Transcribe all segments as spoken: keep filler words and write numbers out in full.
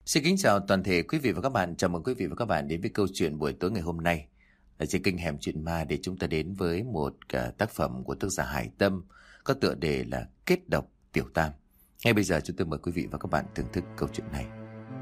Xin kính chào toàn thể quý vị và các bạn. Chào mừng quý vị và các bạn đến với câu chuyện buổi tối ngày hôm nay ở trên kênh Hẻm Chuyện Ma, để chúng ta đến với một uh, tác phẩm của tác giả Hải Tâm có tựa đề là Kết Độc Tiểu Tam. Ngay bây giờ chúng tôi mời quý vị và các bạn thưởng thức câu chuyện này.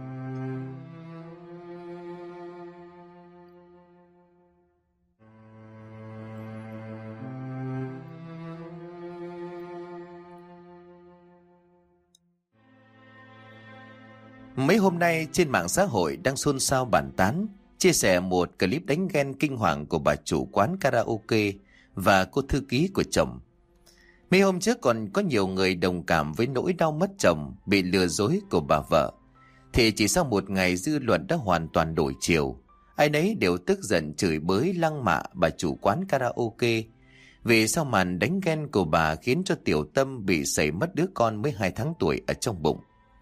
Mấy hôm nay trên mạng xã hội đang xôn xao bàn tán, chia sẻ một clip đánh ghen kinh hoàng của bà chủ quán karaoke và cô thư ký của chồng. Mấy hôm trước còn có nhiều người đồng cảm với nỗi đau mất chồng, bị lừa dối của bà vợ. Thì chỉ sau một ngày dư luận đã hoàn toàn đổi chiều. Ai nấy đều tức giận chửi bới lăng mạ bà chủ quán karaoke vì sau màn đánh ghen của bà khiến cho Tiểu Tâm bị sẩy mất đứa con mới hai tháng tuổi ở trong bụng.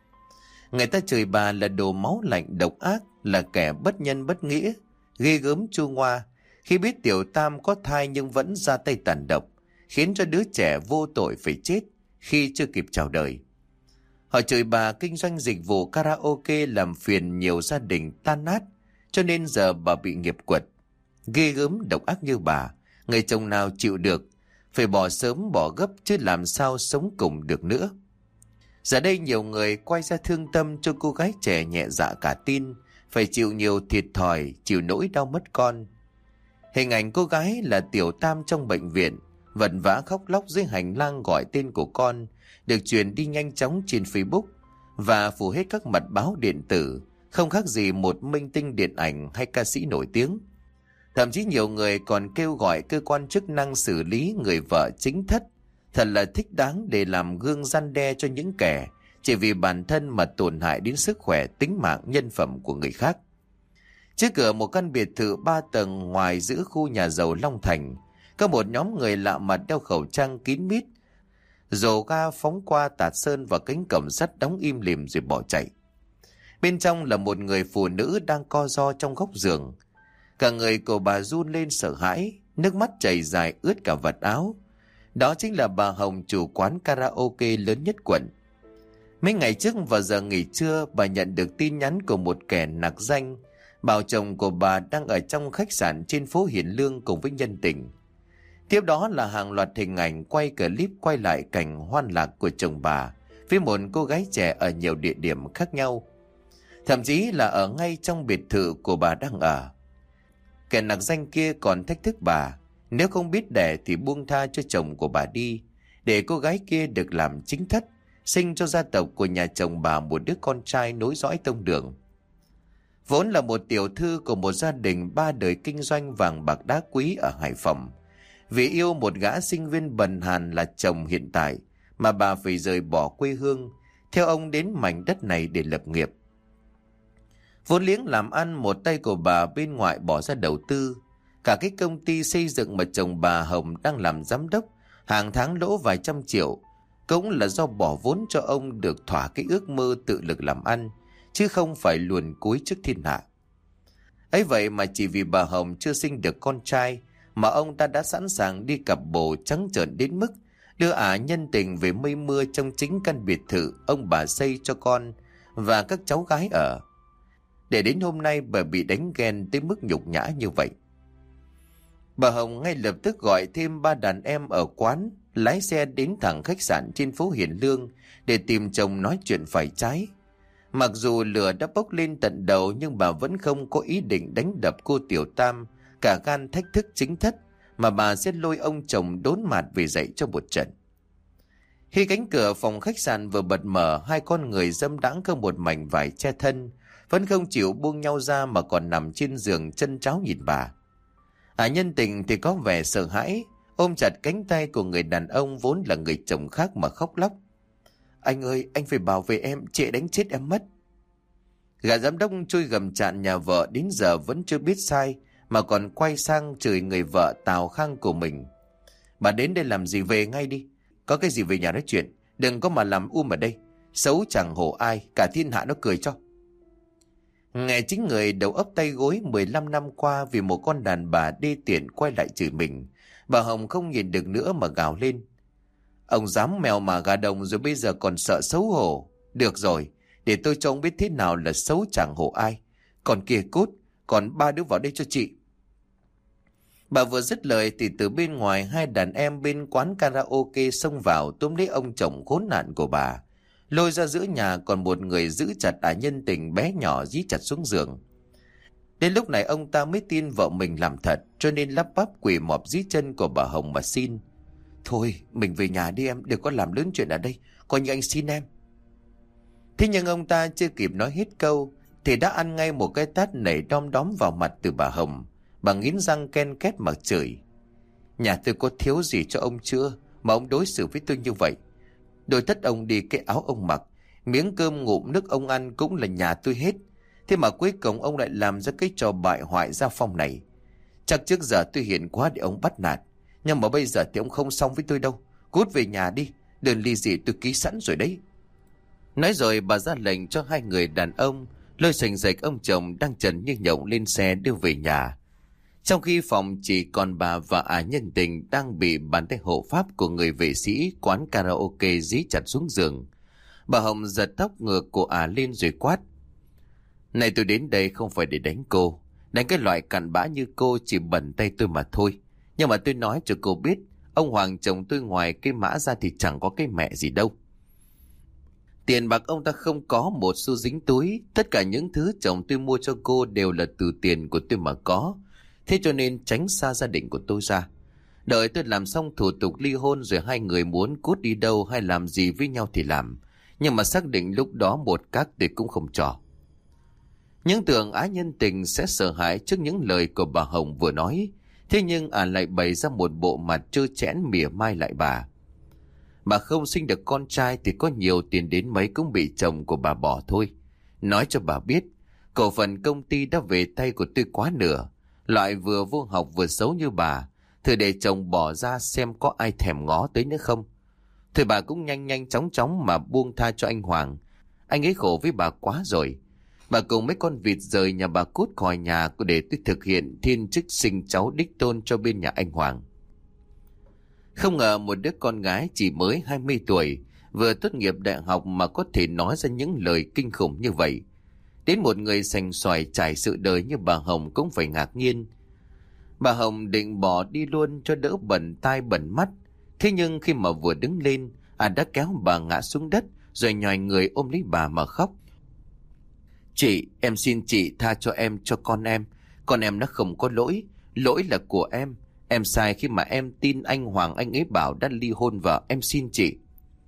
Người ta chửi bà là đồ máu lạnh độc ác, là kẻ bất nhân bất nghĩa, ghê gớm chua ngoa, khi biết Tiểu Tam có thai nhưng vẫn ra tay tàn độc, khiến cho đứa trẻ vô tội phải chết khi chưa kịp chào đời. Họ chửi bà kinh doanh dịch vụ karaoke làm phiền nhiều gia đình tan nát, cho nên giờ bà bị nghiệp quật. Ghê gớm độc ác như bà, người chồng nào chịu được, phải bỏ sớm bỏ gấp chứ làm sao sống cùng được nữa. Giờ đây nhiều người quay ra thương tâm cho cô gái trẻ nhẹ dạ cả tin, phải chịu nhiều thiệt thòi, chịu nỗi đau mất con. Hình ảnh cô gái là Tiểu Tam trong bệnh viện, vật vã khóc lóc dưới hành lang gọi tên của con, được truyền đi nhanh chóng trên Facebook và phủ hết các mặt báo điện tử, không khác gì một minh tinh điện ảnh hay ca sĩ nổi tiếng. Thậm chí nhiều người còn kêu gọi cơ quan chức năng xử lý người vợ chính thất. Thật là thích đáng để làm gương răn đe cho những kẻ chỉ vì bản thân mà tổn hại đến sức khỏe, tính mạng, nhân phẩm của người khác. Trước cửa một căn biệt thự ba tầng ngoài giữa khu nhà giàu Long Thành, có một nhóm người lạ mặt đeo khẩu trang kín mít, rồ ga phóng qua tạt sơn vào cánh cổng sắt đóng im lìm rồi bỏ chạy. Bên trong là một người phụ nữ đang co ro trong góc giường. Cả người của bà run lên sợ hãi, nước mắt chảy dài ướt cả vạt áo. Đó chính là bà Hồng, chủ quán karaoke lớn nhất quận. Mấy ngày trước vào giờ nghỉ trưa, bà nhận được tin nhắn của một kẻ nặc danh bảo chồng của bà đang ở trong khách sạn trên phố Hiền Lương cùng với nhân tình. Tiếp đó là hàng loạt hình ảnh quay clip quay lại cảnh hoan lạc của chồng bà với một cô gái trẻ ở nhiều địa điểm khác nhau, thậm chí là ở ngay trong biệt thự của bà đang ở. Kẻ nặc danh kia còn thách thức bà, nếu không biết đẻ thì buông tha cho chồng của bà đi, để cô gái kia được làm chính thất, sinh cho gia tộc của nhà chồng bà một đứa con trai nối dõi tông đường. Vốn là một tiểu thư của một gia đình ba đời kinh doanh vàng bạc đá quý ở Hải Phòng, vì yêu một gã sinh viên bần hàn là chồng hiện tại mà bà phải rời bỏ quê hương, theo ông đến mảnh đất này để lập nghiệp. Vốn liếng làm ăn một tay của bà bên ngoại bỏ ra đầu tư. Cả cái công ty xây dựng mà chồng bà Hồng đang làm giám đốc, hàng tháng lỗ vài trăm triệu, cũng là do bỏ vốn cho ông được thỏa cái ước mơ tự lực làm ăn, chứ không phải luồn cúi trước thiên hạ. Ấy vậy mà chỉ vì bà Hồng chưa sinh được con trai mà ông ta đã sẵn sàng đi cặp bồ trắng trợn đến mức đưa ả nhân tình về mây mưa trong chính căn biệt thự ông bà xây cho con và các cháu gái ở. Để đến hôm nay bà bị đánh ghen tới mức nhục nhã như vậy. Bà Hồng ngay lập tức gọi thêm ba đàn em ở quán, lái xe đến thẳng khách sạn trên phố Hiền Lương để tìm chồng nói chuyện phải trái. Mặc dù lửa đã bốc lên tận đầu nhưng bà vẫn không có ý định đánh đập cô Tiểu Tam, cả gan thách thức chính thất, mà bà sẽ lôi ông chồng đốn mạt về dạy cho một trận. Khi cánh cửa phòng khách sạn vừa bật mở, hai con người dâm đãng không một mảnh vải che thân, vẫn không chịu buông nhau ra mà còn nằm trên giường chân cháo nhìn bà. À nhân tình thì có vẻ sợ hãi, ôm chặt cánh tay của người đàn ông vốn là người chồng khác mà khóc lóc. Anh ơi, anh phải bảo vệ em, chị đánh chết em mất. Gã giám đốc chui gầm chạn nhà vợ đến giờ vẫn chưa biết sai, mà còn quay sang chửi người vợ Tào Khang của mình. Bà đến đây làm gì, về ngay đi. Có cái gì về nhà nói chuyện, đừng có mà làm um ở đây. Xấu chẳng hổ ai, cả thiên hạ nó cười cho. Nghe chính người đầu ấp tay gối mười lăm năm qua vì một con đàn bà đê tiện quay lại chửi mình, bà Hồng không nhìn được nữa mà gào lên. Ông dám mèo mà gà đồng rồi bây giờ còn sợ xấu hổ. Được rồi, để tôi cho ông biết thế nào là xấu chẳng hổ ai. Còn kia cút, còn ba đứa vào đây cho chị. Bà vừa dứt lời thì từ bên ngoài hai đàn em bên quán karaoke xông vào túm lấy ông chồng khốn nạn của bà, lôi ra giữa nhà, còn một người giữ chặt ả nhân tình bé nhỏ dí chặt xuống giường. Đến lúc này ông ta mới tin vợ mình làm thật, cho nên lắp bắp quỳ mọp dưới chân của bà Hồng mà xin: Thôi mình về nhà đi em, đừng có làm lớn chuyện ở đây, coi như anh xin em. Thế nhưng ông ta chưa kịp nói hết câu thì đã ăn ngay một cái tát nảy đom đóm vào mặt từ bà Hồng. Bà nghiến răng ken két mà chửi: Nhà tôi có thiếu gì cho ông chưa mà ông đối xử với tôi như vậy? Đôi tất ông đi, cái áo ông mặc, miếng cơm ngụm nước ông ăn cũng là nhà tôi hết. Thế mà cuối cùng ông lại làm ra cái trò bại hoại gia phong này. Chắc trước giờ tôi hiền quá để ông bắt nạt, nhưng mà bây giờ thì ông không xong với tôi đâu. Cút về nhà đi, đơn ly dị tôi ký sẵn rồi đấy. Nói rồi bà ra lệnh cho hai người đàn ông lôi sành rạch ông chồng đang trần như nhộng lên xe đưa về nhà. Trong khi phòng chỉ còn bà và ả nhân tình đang bị bàn tay hộ pháp của người vệ sĩ quán karaoke dí chặt xuống giường. Bà Hồng giật tóc ngược của ả lên rồi quát: Này, tôi đến đây không phải để đánh cô. Đánh cái loại cặn bã như cô chỉ bẩn tay tôi mà thôi. Nhưng mà tôi nói cho cô biết, ông Hoàng chồng tôi ngoài cái mã ra thì chẳng có cái mẹ gì đâu. Tiền bạc ông ta không có một xu dính túi. Tất cả những thứ chồng tôi mua cho cô đều là từ tiền của tôi mà có. Thế cho nên tránh xa gia đình của tôi ra. Đợi tôi làm xong thủ tục ly hôn rồi hai người muốn cút đi đâu hay làm gì với nhau thì làm. Nhưng mà xác định lúc đó một các thì cũng không trò. Những tưởng ái nhân tình sẽ sợ hãi trước những lời của bà Hồng vừa nói. Thế nhưng ả lại bày ra một bộ mặt trơ trẽn mỉa mai lại bà. Bà không sinh được con trai thì có nhiều tiền đến mấy cũng bị chồng của bà bỏ thôi. Nói cho bà biết, cổ phần công ty đã về tay của tôi quá nửa. Loại vừa vô học vừa xấu như bà, thử để chồng bỏ ra xem có ai thèm ngó tới nữa không. Thôi bà cũng nhanh nhanh chóng chóng mà buông tha cho anh Hoàng. Anh ấy khổ với bà quá rồi. Bà cùng mấy con vịt rời nhà bà cút khỏi nhà để tôi thực hiện thiên chức sinh cháu đích tôn cho bên nhà anh Hoàng. Không ngờ một đứa con gái chỉ mới hai mươi tuổi, vừa tốt nghiệp đại học mà có thể nói ra những lời kinh khủng như vậy. Đến một người sành xoài trải sự đời như bà Hồng cũng phải ngạc nhiên. Bà Hồng định bỏ đi luôn cho đỡ bẩn tai bẩn mắt. Thế nhưng khi mà vừa đứng lên, à đã kéo bà ngã xuống đất rồi nhòi người ôm lấy bà mà khóc. Chị, em xin chị tha cho em, cho con em. Con em nó không có lỗi. Lỗi là của em. Em sai khi mà em tin anh Hoàng anh ấy bảo đã ly hôn vợ. Em xin chị.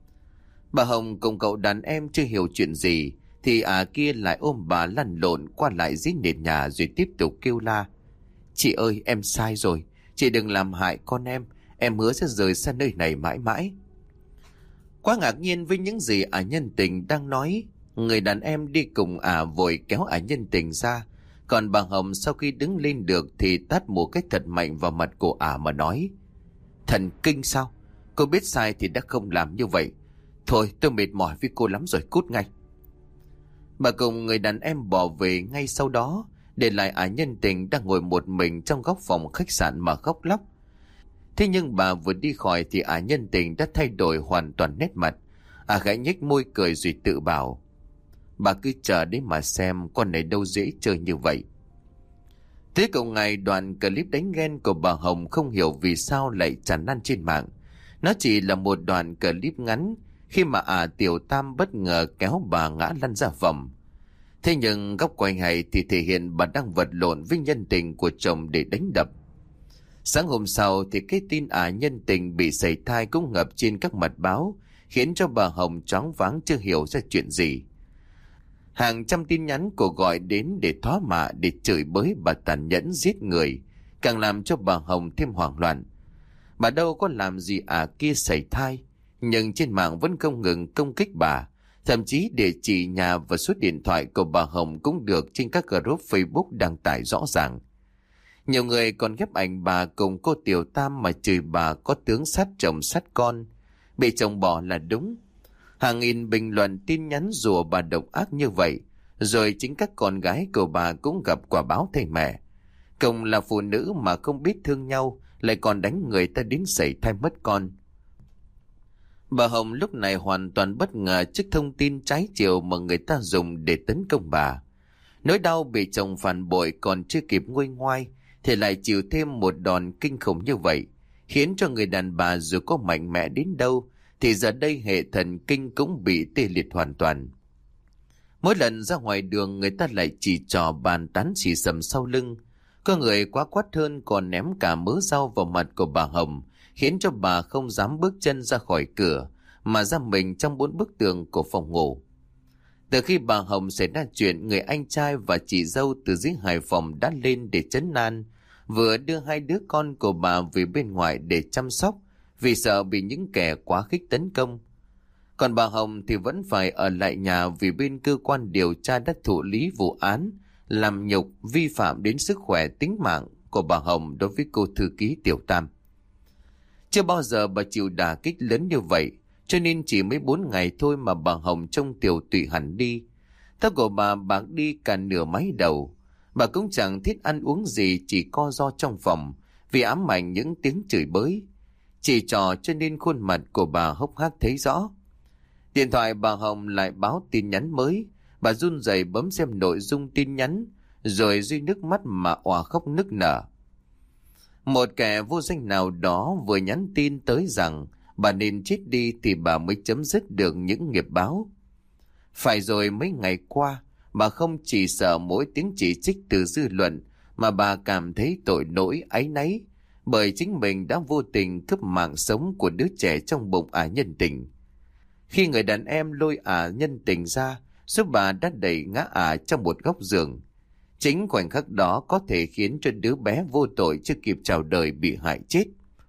Bà Hồng cùng cậu đàn em chưa hiểu chuyện gì thì à kia lại ôm bà lăn lộn qua lại dưới nền nhà rồi tiếp tục kêu la: Chị ơi, em sai rồi. Chị đừng làm hại con em. Em hứa sẽ rời xa nơi này mãi mãi. Quá ngạc nhiên với những gì ả nhân tình đang nói, người đàn em đi cùng ả vội kéo ả nhân tình ra. Còn bà Hồng sau khi đứng lên được thì tát một cái thật mạnh vào mặt của ả mà nói: Thần kinh sao? Cô biết sai thì đã không làm như vậy. Thôi tôi mệt mỏi với cô lắm rồi, cút ngay. Bà cùng người đàn em bỏ về ngay sau đó, để lại ả nhân tình đang ngồi một mình trong góc phòng khách sạn mà khóc lóc. Thế nhưng bà vừa đi khỏi thì ả nhân tình đã thay đổi hoàn toàn nét mặt. Ả gãy nhếch môi cười rồi tự bảo: Bà cứ chờ đấy mà xem, con này đâu dễ chơi như vậy. Thế cậu ngày đoạn clip đánh ghen của bà Hồng không hiểu vì sao lại tràn lan trên mạng. Nó chỉ là một đoạn clip ngắn khi mà ả Tiểu Tam bất ngờ kéo bà ngã lăn ra vòng. Thế nhưng góc quay hay thì thể hiện bà đang vật lộn với nhân tình của chồng để đánh đập. Sáng hôm sau thì cái tin ả nhân tình bị sảy thai cũng ngập trên các mặt báo, khiến cho bà Hồng choáng váng chưa hiểu ra chuyện gì. Hàng trăm tin nhắn cuộc gọi đến để thoá mạ, để chửi bới bà tàn nhẫn giết người, càng làm cho bà Hồng thêm hoảng loạn. Bà đâu có làm gì ả kia sảy thai, nhưng trên mạng vẫn không ngừng công kích bà. Thậm chí địa chỉ nhà và số điện thoại của bà Hồng cũng được trên các group Facebook đăng tải rõ ràng. Nhiều người còn ghép ảnh bà cùng cô Tiểu Tam mà chửi bà có tướng sát chồng sát con, bị chồng bỏ là đúng. Hàng nghìn bình luận tin nhắn rủa bà độc ác như vậy, rồi chính các con gái của bà cũng gặp quả báo thay mẹ. Cùng là phụ nữ mà không biết thương nhau, lại còn đánh người ta đến sảy thai mất con. Bà Hồng lúc này hoàn toàn bất ngờ trước thông tin trái chiều mà người ta dùng để tấn công bà. Nỗi đau bị chồng phản bội còn chưa kịp nguôi ngoai thì lại chịu thêm một đòn kinh khủng như vậy, khiến cho người đàn bà dù có mạnh mẽ đến đâu thì giờ đây hệ thần kinh cũng bị tê liệt hoàn toàn. Mỗi lần ra ngoài đường người ta lại chỉ trò bàn tán xì xầm sau lưng. Có người quá quát hơn còn ném cả mớ rau vào mặt của bà Hồng, khiến cho bà không dám bước chân ra khỏi cửa mà giam mình trong bốn bức tường của phòng ngủ. Từ khi bà Hồng xảy ra chuyện, người anh trai và chị dâu từ dưới Hải Phòng đã lên để trấn an, vừa đưa hai đứa con của bà về bên ngoài để chăm sóc vì sợ bị những kẻ quá khích tấn công. Còn bà Hồng thì vẫn phải ở lại nhà vì bên cơ quan điều tra đã thụ lý vụ án làm nhục vi phạm đến sức khỏe tính mạng của bà Hồng đối với cô thư ký Tiểu Tam. Chưa bao giờ bà chịu đả kích lớn như vậy, cho nên chỉ mấy bốn ngày thôi mà bà Hồng trông tiều tụy hẳn đi. Tóc của bà bạc đi cả nửa mái đầu. Bà cũng chẳng thích ăn uống gì, chỉ co ro trong phòng vì ám ảnh những tiếng chửi bới. Chỉ trò cho nên khuôn mặt của bà hốc hác thấy rõ. Điện thoại bà Hồng lại báo tin nhắn mới. Bà run rẩy bấm xem nội dung tin nhắn, rồi rơi nước mắt mà òa khóc nức nở. Một kẻ vô danh nào đó vừa nhắn tin tới rằng bà nên chết đi thì bà mới chấm dứt được những nghiệp báo. Phải rồi, mấy ngày qua, bà không chỉ sợ mỗi tiếng chỉ trích từ dư luận, mà bà cảm thấy tội lỗi áy náy, bởi chính mình đã vô tình cướp mạng sống của đứa trẻ trong bụng ả nhân tình. Khi người đàn em lôi ả nhân tình ra, giúp bà đã đẩy ngã ả trong một góc giường. Chính khoảnh khắc đó có thể khiến cho đứa bé vô tội chưa kịp chào đời bị hại chết.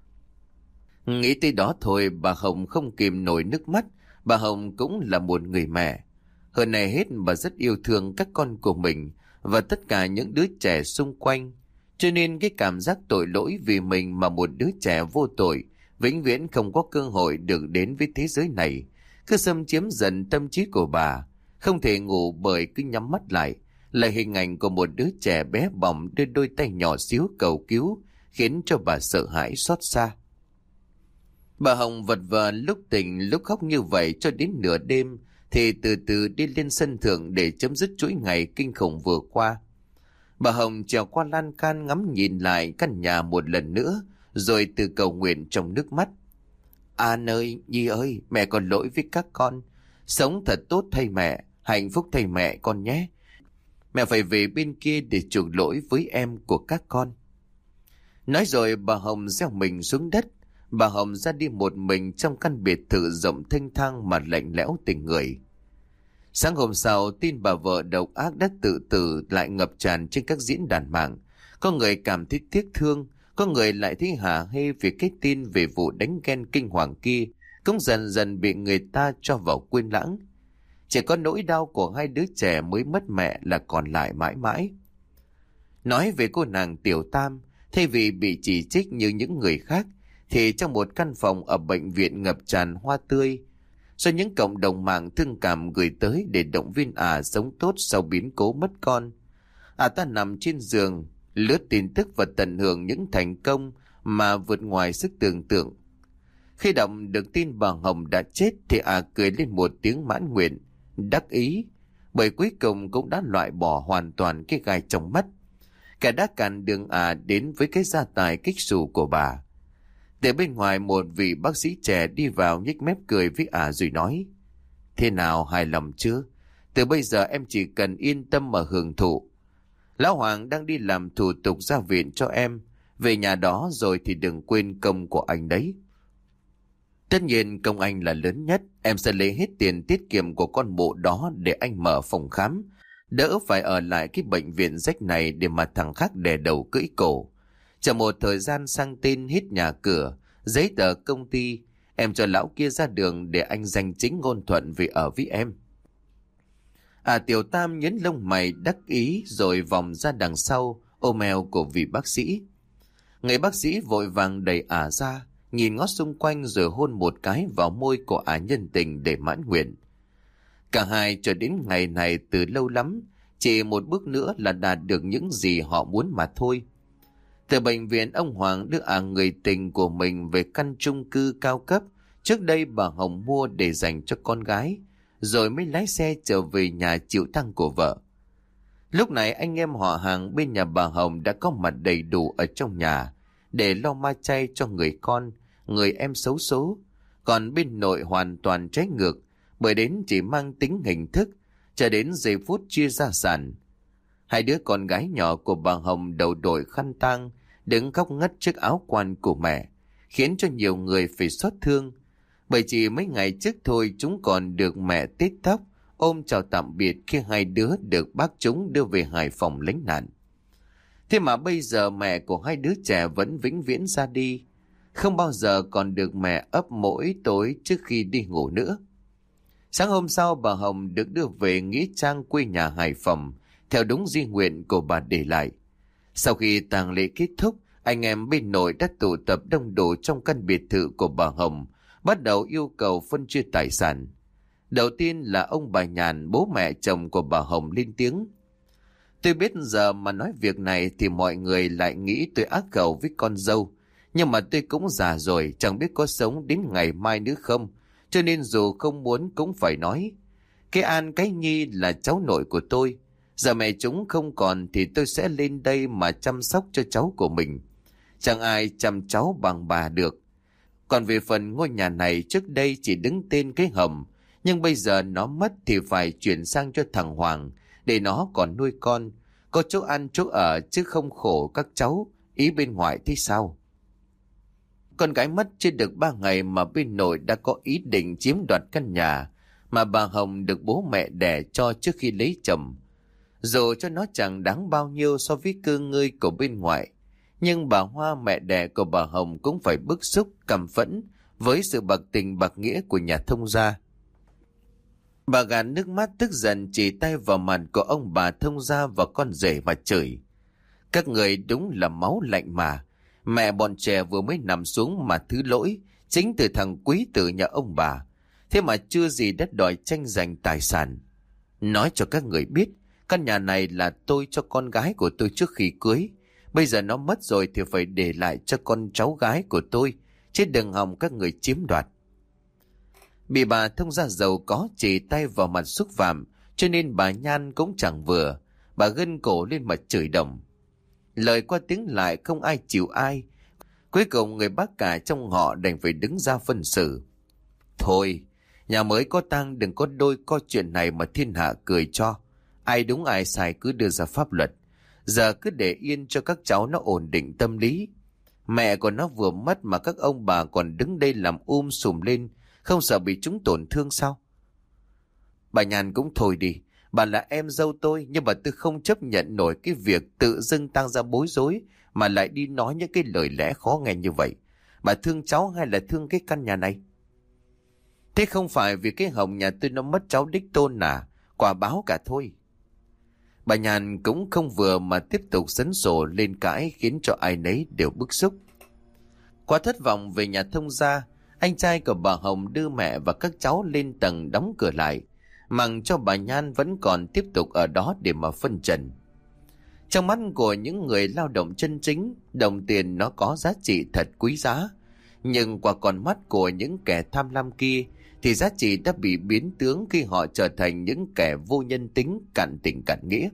Nghĩ tới đó thôi, bà Hồng không kìm nổi nước mắt. Bà Hồng cũng là một người mẹ. Hơn này hết, bà rất yêu thương các con của mình và tất cả những đứa trẻ xung quanh. Cho nên cái cảm giác tội lỗi vì mình mà một đứa trẻ vô tội vĩnh viễn không có cơ hội được đến với thế giới này cứ xâm chiếm dần tâm trí của bà. Không thể ngủ bởi cứ nhắm mắt lại là hình ảnh của một đứa trẻ bé bỏng đưa đôi tay nhỏ xíu cầu cứu, khiến cho bà sợ hãi xót xa. Bà Hồng vật vờ lúc tỉnh lúc khóc như vậy cho đến nửa đêm thì từ từ đi lên sân thượng để chấm dứt chuỗi ngày kinh khủng vừa qua. Bà Hồng trèo qua lan can ngắm nhìn lại căn nhà một lần nữa, rồi từ cầu nguyện trong nước mắt. An ơi, Nhi ơi, mẹ còn lỗi với các con. Sống thật tốt thay mẹ, hạnh phúc thay mẹ con nhé. Mẹ phải về bên kia để chuộc lỗi với em của các con. Nói rồi bà Hồng gieo mình xuống đất. Bà Hồng ra đi một mình trong căn biệt thự rộng thênh thang mà lạnh lẽo tình người. Sáng hôm sau, tin bà vợ độc ác đã tự tử lại ngập tràn trên các diễn đàn mạng. Có người cảm thấy tiếc thương, có người lại thấy hả hê vì cái tin về vụ đánh ghen kinh hoàng kia cũng dần dần bị người ta cho vào quên lãng. Chỉ có nỗi đau của hai đứa trẻ mới mất mẹ là còn lại mãi mãi. Nói về cô nàng Tiểu Tam, thay vì bị chỉ trích như những người khác, thì trong một căn phòng ở bệnh viện ngập tràn hoa tươi, do những cộng đồng mạng thương cảm gửi tới để động viên ả à sống tốt sau biến cố mất con. Ả à ta nằm trên giường, lướt tin tức và tận hưởng những thành công mà vượt ngoài sức tưởng tượng. Khi đọc được tin bà Hồng đã chết thì ả à cười lên một tiếng mãn nguyện, đắc ý, bởi cuối cùng cũng đã loại bỏ hoàn toàn cái gai trong mắt. Cả đã cản đường ả à đến với cái gia tài kích xù của bà. Từ bên ngoài một vị bác sĩ trẻ đi vào nhếch mép cười với ả à rồi nói: Thế nào, hài lòng chưa? Từ bây giờ em chỉ cần yên tâm mà hưởng thụ. Lão Hoàng đang đi làm thủ tục ra viện cho em. Về nhà đó rồi thì đừng quên công của anh đấy. Tất nhiên công anh là lớn nhất. Em sẽ lấy hết tiền tiết kiệm của con mụ đó để anh mở phòng khám. Đỡ phải ở lại cái bệnh viện rách này để mà thằng khác đè đầu cưỡi cổ. Chờ một thời gian sang tên hết nhà cửa, giấy tờ công ty, em cho lão kia ra đường để anh danh chính ngôn thuận về ở với em. À, Tiểu Tam nhấn lông mày đắc ý rồi vòng ra đằng sau ôm eo của vị bác sĩ. Người bác sĩ vội vàng đẩy ả ra, nhìn ngó xung quanh rồi hôn một cái vào môi của ả nhân tình để mãn nguyện. Cả hai cho đến ngày này từ lâu lắm, chỉ một bước nữa là đạt được những gì họ muốn mà thôi. Từ bệnh viện, ông Hoàng đưa ả người tình của mình về căn chung cư cao cấp trước đây bà Hồng mua để dành cho con gái, rồi mới lái xe trở về nhà chịu tang của vợ. Lúc này anh em họ hàng bên nhà bà Hồng đã có mặt đầy đủ ở trong nhà để lo ma chay cho người con, người em xấu số. Còn bên nội hoàn toàn trái ngược, bởi đến chỉ mang tính hình thức, cho đến giây phút chia gia sản. Hai đứa con gái nhỏ của bà Hồng đầu đội khăn tang, đứng khóc ngất trước áo quan của mẹ, khiến cho nhiều người phải xót thương. Bởi chỉ mấy ngày trước thôi chúng còn được mẹ tết tóc, ôm chào tạm biệt khi hai đứa được bác chúng đưa về Hải Phòng lánh nạn. Thế mà bây giờ mẹ của hai đứa trẻ vẫn vĩnh viễn ra đi, không bao giờ còn được mẹ ấp mỗi tối trước khi đi ngủ nữa. Sáng hôm sau bà Hồng được đưa về nghĩa trang quê nhà Hải Phòng, theo đúng di nguyện của bà để lại. Sau khi tang lễ kết thúc, anh em bên nội đã tụ tập đông đủ trong căn biệt thự của bà Hồng, bắt đầu yêu cầu phân chia tài sản. Đầu tiên là ông bà Nhàn, bố mẹ chồng của bà Hồng lên tiếng. Tôi biết giờ mà nói việc này thì mọi người lại nghĩ tôi ác khẩu với con dâu, nhưng mà tôi cũng già rồi, chẳng biết có sống đến ngày mai nữa không, cho nên dù không muốn cũng phải nói. Cái An cái Nhi là cháu nội của tôi, giờ mẹ chúng không còn thì tôi sẽ lên đây mà chăm sóc cho cháu của mình. Chẳng ai chăm cháu bằng bà được. Còn về phần ngôi nhà này trước đây chỉ đứng tên cái Hồng, nhưng bây giờ nó mất thì phải chuyển sang cho thằng Hoàng, để nó còn nuôi con, có chỗ ăn chỗ ở chứ không khổ các cháu, ý bên ngoài thế sao? Con gái mất chưa được ba ngày mà bên nội đã có ý định chiếm đoạt căn nhà mà bà Hồng được bố mẹ đẻ cho trước khi lấy chồng. Dù cho nó chẳng đáng bao nhiêu so với cơ ngơi của bên ngoại, nhưng bà Hoa mẹ đẻ của bà Hồng cũng phải bức xúc, căm phẫn với sự bạc tình bạc nghĩa của nhà Thông gia. Bà gạt nước mắt tức giận chỉ tay vào mặt của ông bà Thông gia và con rể mà chửi. Các người đúng là máu lạnh mà. Mẹ bọn trẻ vừa mới nằm xuống mà thứ lỗi chính từ thằng quý tử nhà ông bà. Thế mà chưa gì đã đòi tranh giành tài sản. Nói cho các người biết, căn nhà này là tôi cho con gái của tôi trước khi cưới. Bây giờ nó mất rồi thì phải để lại cho con cháu gái của tôi, chứ đừng hòng các người chiếm đoạt. Bị bà Thông gia giàu có chỉ tay vào mặt xúc phạm, cho nên bà Nhan cũng chẳng vừa. Bà gân cổ lên mà chửi đồng. Lời qua tiếng lại không ai chịu ai. Cuối cùng người bác cả trong họ đành phải đứng ra phân xử. Thôi, nhà mới có tang đừng có đôi co chuyện này mà thiên hạ cười cho. Ai đúng ai sai cứ đưa ra pháp luật. Giờ cứ để yên cho các cháu nó ổn định tâm lý. Mẹ của nó vừa mất mà các ông bà còn đứng đây làm um sùm lên, không sợ bị chúng tổn thương sao? Bà Nhàn cũng thôi đi. Bà là em dâu tôi, nhưng mà tôi không chấp nhận nổi cái việc tự dưng tăng ra bối rối mà lại đi nói những cái lời lẽ khó nghe như vậy. Bà thương cháu hay là thương cái căn nhà này? Thế không phải vì cái Hồng nhà tôi nó mất cháu đích tôn à? Quả báo cả thôi. Bà Nhàn cũng không vừa mà tiếp tục sấn sổ lên cãi, khiến cho ai nấy đều bức xúc. Quá thất vọng về nhà Thông gia, anh trai của bà Hồng đưa mẹ và các cháu lên tầng đóng cửa lại, mặc cho bà Nhan vẫn còn tiếp tục ở đó để mà phân trần. Trong mắt của những người lao động chân chính, đồng tiền nó có giá trị thật quý giá, nhưng qua con mắt của những kẻ tham lam kia thì giá trị đã bị biến tướng khi họ trở thành những kẻ vô nhân tính, cạn tình cạn nghĩa.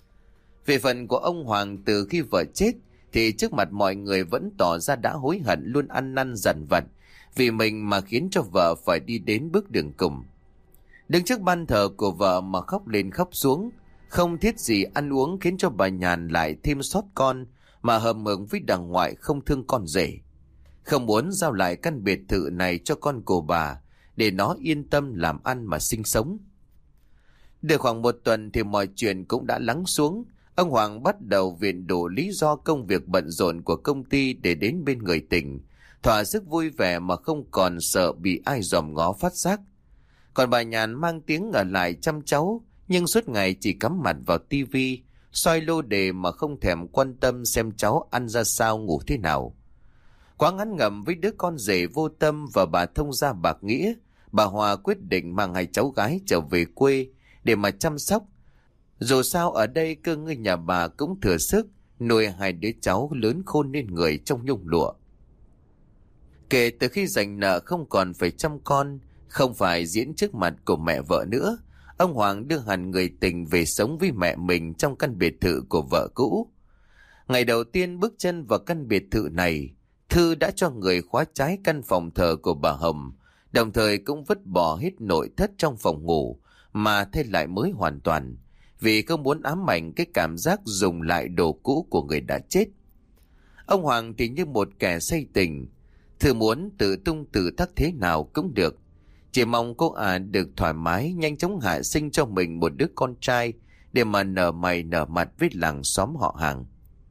Về phần của ông Hoàng, từ khi vợ chết thì trước mặt mọi người vẫn tỏ ra đã hối hận, luôn ăn năn dằn vặt vì mình mà khiến cho vợ phải đi đến bước đường cùng. Đứng trước ban thờ của vợ mà khóc lên khóc xuống, không thiết gì ăn uống, khiến cho bà Nhàn lại thêm xót con mà hầm hực với đằng ngoại không thương con rể. Không muốn giao lại căn biệt thự này cho con của bà để nó yên tâm làm ăn mà sinh sống. Được khoảng một tuần thì mọi chuyện cũng đã lắng xuống. Ông Hoàng bắt đầu viện đủ lý do công việc bận rộn của công ty để đến bên người tình, thỏa sức vui vẻ mà không còn sợ bị ai dòm ngó phát giác. Còn bà Nhàn mang tiếng ở lại chăm cháu, nhưng suốt ngày chỉ cắm mặt vào tivi, soi lô đề mà không thèm quan tâm xem cháu ăn ra sao, ngủ thế nào. Quá ngán ngẩm với đứa con rể vô tâm và bà Thông gia bạc nghĩa, bà Hòa quyết định mang hai cháu gái trở về quê để mà chăm sóc. Dù sao ở đây cơ ngơi nhà bà cũng thừa sức nuôi hai đứa cháu lớn khôn nên người trong nhung lụa. Kể từ khi giành nợ không còn phải chăm con, không phải diễn trước mặt của mẹ vợ nữa, ông Hoàng đưa hẳn người tình về sống với mẹ mình trong căn biệt thự của vợ cũ. Ngày đầu tiên bước chân vào căn biệt thự này, Thư đã cho người khóa trái căn phòng thờ của bà Hồng, đồng thời cũng vứt bỏ hết nội thất trong phòng ngủ mà thay lại mới hoàn toàn, vì không muốn ám ảnh cái cảm giác dùng lại đồ cũ của người đã chết. Ông Hoàng thì như một kẻ say tình, Thư muốn tự tung tự tác thế nào cũng được, chỉ mong cô ả được thoải mái nhanh chóng hạ sinh cho mình một đứa con trai để mà nở mày nở mặt với làng xóm họ hàng.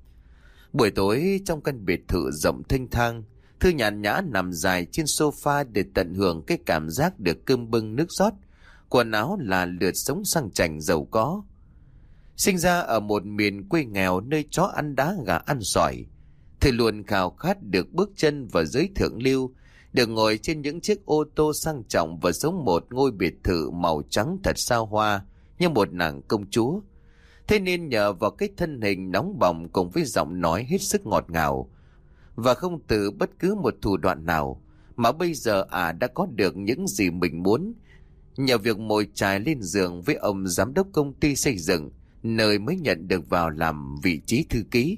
Buổi tối trong căn biệt thự rộng thênh thang, Thư nhàn nhã nằm dài trên sofa để tận hưởng cái cảm giác được cơm bưng nước rót, quần áo là lượt sống sang chảnh giàu có. Sinh ra ở một miền quê nghèo nơi chó ăn đá gà ăn sỏi, Thư luôn khao khát được bước chân vào giới thượng lưu, được ngồi trên những chiếc ô tô sang trọng và sống một ngôi biệt thự màu trắng thật sao hoa như một nàng công chúa. Thế nên nhờ vào cái thân hình nóng bỏng cùng với giọng nói hết sức ngọt ngào, và không từ bất cứ một thủ đoạn nào, mà bây giờ à đã có được những gì mình muốn, nhờ việc mồi chài lên giường với ông giám đốc công ty xây dựng, nơi mới nhận được vào làm vị trí thư ký.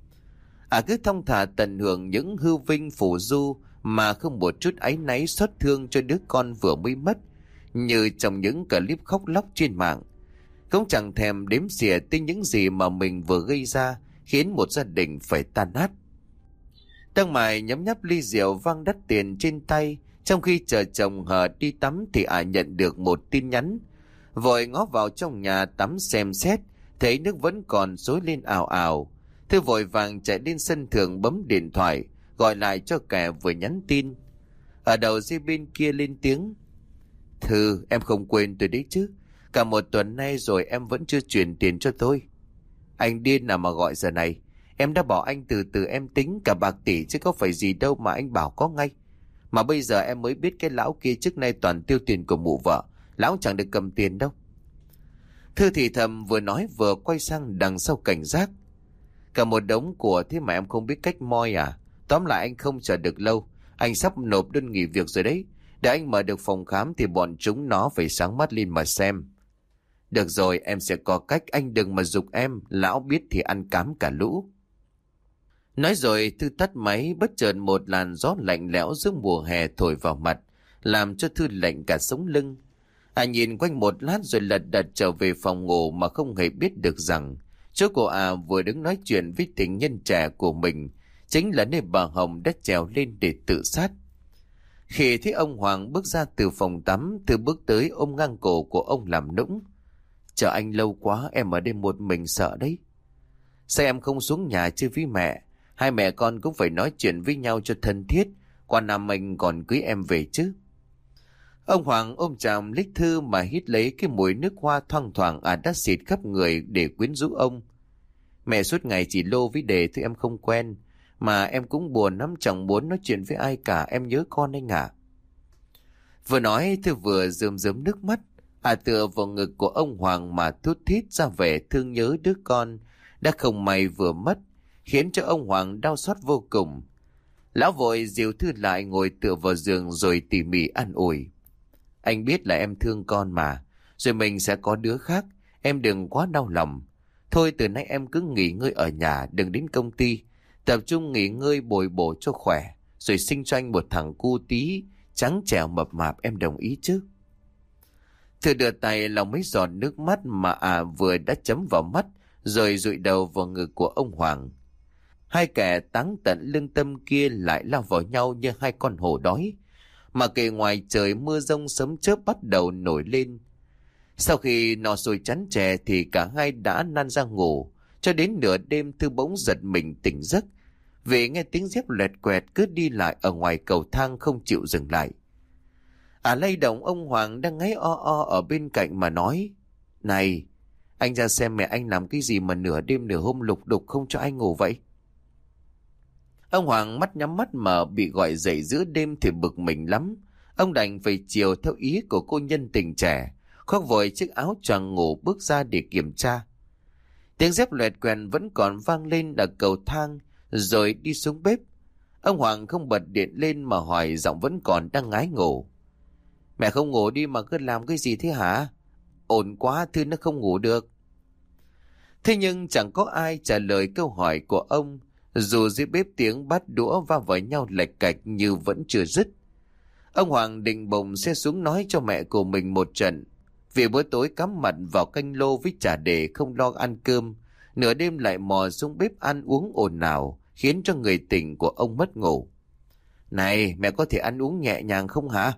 À cứ thong thả tận hưởng những hư vinh phù du mà không một chút áy náy xót thương cho đứa con vừa mới mất, như trong những clip khóc lóc trên mạng. Cũng chẳng thèm đếm xỉa tới những gì mà mình vừa gây ra, khiến một gia đình phải tan nát. Đang mải nhấm nháp ly rượu vang đắt tiền trên tay, trong khi chờ chồng Hờ đi tắm thì ả nhận được một tin nhắn. Vội ngó vào trong nhà tắm xem xét, thấy nước vẫn còn xối lên ào ào. Thư vội vàng chạy lên sân thượng bấm điện thoại, gọi lại cho kẻ vừa nhắn tin. Ở đầu dây bên kia lên tiếng: Thư, em không quên tôi đấy chứ. Cả một tuần nay rồi em vẫn chưa chuyển tiền cho tôi. Anh điên nào mà gọi giờ này. Em đã bảo anh từ từ em tính cả bạc tỷ chứ có phải gì đâu mà anh bảo có ngay. Mà bây giờ em mới biết cái lão kia trước nay toàn tiêu tiền của mụ vợ. Lão chẳng được cầm tiền đâu. Thư thì thầm vừa nói vừa quay sang đằng sau cảnh giác. Cả một đống của thế mà em không biết cách moi à? Tóm lại anh không chờ được lâu. Anh sắp nộp đơn nghỉ việc rồi đấy. Để anh mở được phòng khám thì bọn chúng nó phải sáng mắt lên mà xem. Được rồi, em sẽ có cách, anh đừng mà giục em, lão biết thì ăn cám cả lũ. Nói rồi Thư tắt máy, bất chợt một làn gió lạnh lẽo giữa mùa hè thổi vào mặt, làm cho Thư lạnh cả sống lưng. À nhìn quanh một lát rồi lật đật trở về phòng ngủ mà không hề biết được rằng chỗ của à vừa đứng nói chuyện với tình nhân trẻ của mình chính là nơi bà Hồng đã trèo lên để tự sát. Khi thấy ông Hoàng bước ra từ phòng tắm, Thư bước tới ôm ngang cổ của ông làm nũng. Chờ anh lâu quá, em ở đây một mình sợ đấy. Sao em không xuống nhà chơi với mẹ? Hai mẹ con cũng phải nói chuyện với nhau cho thân thiết. Qua năm mình còn cưới em về chứ. Ông Hoàng ôm chầm lấy Thư mà hít lấy cái mùi nước hoa thoang thoảng à đã xịt khắp người để quyến rũ ông. Mẹ suốt ngày chỉ lô với đề thôi em không quen. Mà em cũng buồn lắm, chẳng muốn nói chuyện với ai cả, em nhớ con anh à. Vừa nói Thư vừa rơm rớm nước mắt. À tựa vào ngực của ông Hoàng mà thút thít ra vẻ thương nhớ đứa con đã không may vừa mất, khiến cho ông Hoàng đau xót vô cùng. Lão vội dìu Thư lại ngồi tựa vào giường rồi tỉ mỉ an ủi. Anh biết là em thương con mà, rồi mình sẽ có đứa khác, em đừng quá đau lòng. Thôi từ nay em cứ nghỉ ngơi ở nhà, đừng đến công ty, tập trung nghỉ ngơi bồi bổ cho khỏe, rồi sinh cho anh một thằng cu tí trắng trẻo mập mạp, em đồng ý chứ? Thư đưa tay lau mấy giọt nước mắt mà à vừa đã chấm vào mắt, rồi dụi đầu vào ngực của ông Hoàng. Hai kẻ táng tận lương tâm kia lại lao vào nhau như hai con hổ đói, mà kể ngoài trời mưa rông sấm chớp bắt đầu nổi lên. Sau khi no sôi chán chè thì cả hai đã lăn ra ngủ, cho đến nửa đêm Thư bỗng giật mình tỉnh giấc, vì nghe tiếng dép loẹt quẹt cứ đi lại ở ngoài cầu thang không chịu dừng lại. À lay động ông Hoàng đang ngáy o o ở bên cạnh mà nói: Này, anh ra xem mẹ anh làm cái gì mà nửa đêm nửa hôm lục đục không cho anh ngủ vậy? Ông Hoàng mắt nhắm mắt mở, bị gọi dậy giữa đêm thì bực mình lắm. Ông đành phải chiều theo ý của cô nhân tình trẻ, khoác vội chiếc áo choàng ngủ bước ra để kiểm tra. Tiếng dép loẹt quẹt vẫn còn vang lên ở cầu thang, rồi đi xuống bếp. Ông Hoàng không bật điện lên mà hỏi, giọng vẫn còn đang ngái ngủ. Mẹ không ngủ đi mà cứ làm cái gì thế hả? Ổn quá, Thư nó không ngủ được. Thế nhưng chẳng có ai trả lời câu hỏi của ông, dù dưới bếp tiếng bát đũa va vào nhau lạch cạch như vẫn chưa dứt. Ông Hoàng định bụng sẽ xuống nói cho mẹ của mình một trận, vì bữa tối cắm mặt vào canh lô với chả để không lo ăn cơm, nửa đêm lại mò xuống bếp ăn uống ồn ào, khiến cho người tình của ông mất ngủ. Này, mẹ có thể ăn uống nhẹ nhàng không hả?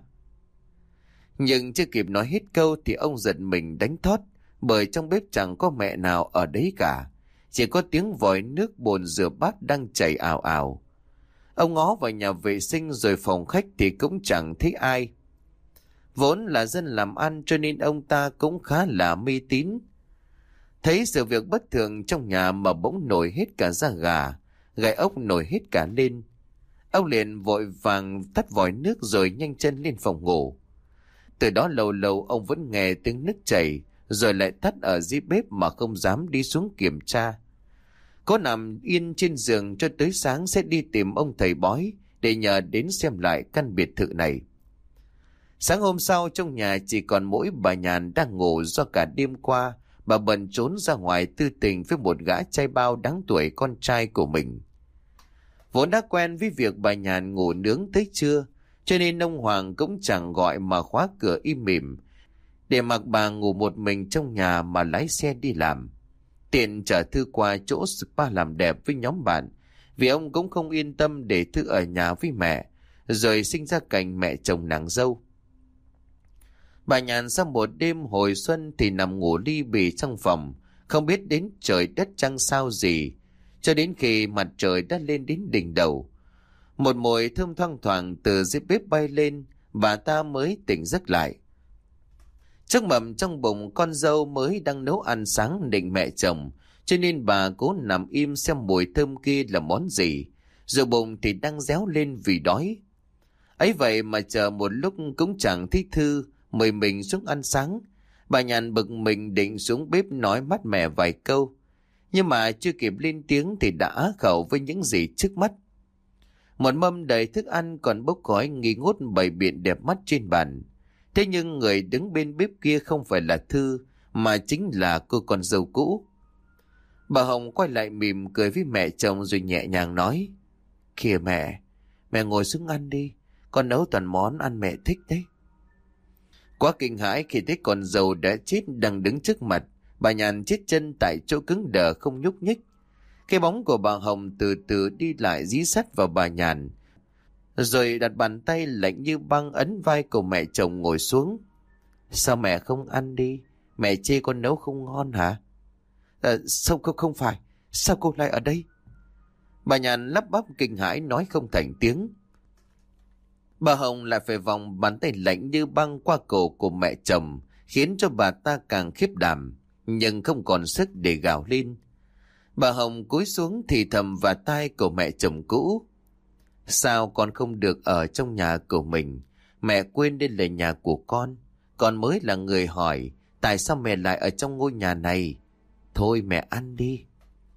Nhưng chưa kịp nói hết câu thì ông giật mình đánh thót, bởi trong bếp chẳng có mẹ nào ở đấy cả. Chỉ có tiếng vòi nước bồn rửa bát đang chảy ào ào. Ông ngó vào nhà vệ sinh rồi phòng khách thì cũng chẳng thấy ai. Vốn là dân làm ăn cho nên ông ta cũng khá là mê tín. Thấy sự việc bất thường trong nhà mà bỗng nổi hết cả da gà, gai ốc nổi hết cả lên. Ông liền vội vàng tắt vòi nước rồi nhanh chân lên phòng ngủ. Từ đó lâu lâu ông vẫn nghe tiếng nước chảy, rồi lại tắt ở dưới bếp mà không dám đi xuống kiểm tra. Có nằm yên trên giường cho tới sáng sẽ đi tìm ông thầy bói để nhờ đến xem lại căn biệt thự này. Sáng hôm sau trong nhà chỉ còn mỗi bà Nhàn đang ngủ, do cả đêm qua bà bận trốn ra ngoài tư tình với một gã trai bao đáng tuổi con trai của mình. Vốn đã quen với việc bà Nhàn ngủ nướng tới trưa, cho nên ông Hoàng cũng chẳng gọi mà khóa cửa im mỉm, để mặc bà ngủ một mình trong nhà mà lái xe đi làm. Tiện chở Thư qua chỗ spa làm đẹp với nhóm bạn, vì ông cũng không yên tâm để Thư ở nhà với mẹ, rồi sinh ra cảnh mẹ chồng nàng dâu. Bà Nhàn sau một đêm hồi xuân thì nằm ngủ li bì trong phòng, không biết đến trời đất trăng sao gì, cho đến khi mặt trời đã lên đến đỉnh đầu. Một mùi thơm thoang thoảng từ dưới bếp bay lên, bà ta mới tỉnh giấc lại. Chiếc mầm trong bụng con dâu mới đang nấu ăn sáng định mẹ chồng, cho nên bà cố nằm im xem mùi thơm kia là món gì, rồi bụng thì đang réo lên vì đói. Ấy vậy mà chờ một lúc cũng chẳng thấy Thư mời mình xuống ăn sáng. Bà Nhàn bực mình định xuống bếp nói mát mẻ vài câu, nhưng mà chưa kịp lên tiếng thì đã á khẩu với những gì trước mắt. Một mâm đầy thức ăn còn bốc khói nghi ngút bày biện đẹp mắt trên bàn. Thế nhưng người đứng bên bếp kia không phải là Thư, mà chính là cô con dâu cũ. Bà Hồng quay lại mỉm cười với mẹ chồng rồi nhẹ nhàng nói: Kìa mẹ, mẹ ngồi xuống ăn đi, con nấu toàn món ăn mẹ thích đấy. Quá kinh hãi khi thấy con dâu đã chết đang đứng trước mặt, bà Nhàn chết chân tại chỗ cứng đờ không nhúc nhích. Cái bóng của bà Hồng từ từ đi lại dí sát vào bà Nhàn, rồi đặt bàn tay lạnh như băng ấn vai của mẹ chồng ngồi xuống. Sao mẹ không ăn đi? Mẹ chê con nấu không ngon hả? À, sao cô không phải? Sao cô lại ở đây? Bà Nhàn lắp bắp kinh hãi nói không thành tiếng. Bà Hồng lại phải vòng bàn tay lạnh như băng qua cổ của mẹ chồng, khiến cho bà ta càng khiếp đảm, nhưng không còn sức để gào lên. Bà Hồng cúi xuống thì thầm vào tai của mẹ chồng cũ: Sao con không được ở trong nhà của mình? Mẹ quên đây là nhà của con. Con mới là người hỏi tại sao mẹ lại ở trong ngôi nhà này. Thôi mẹ ăn đi.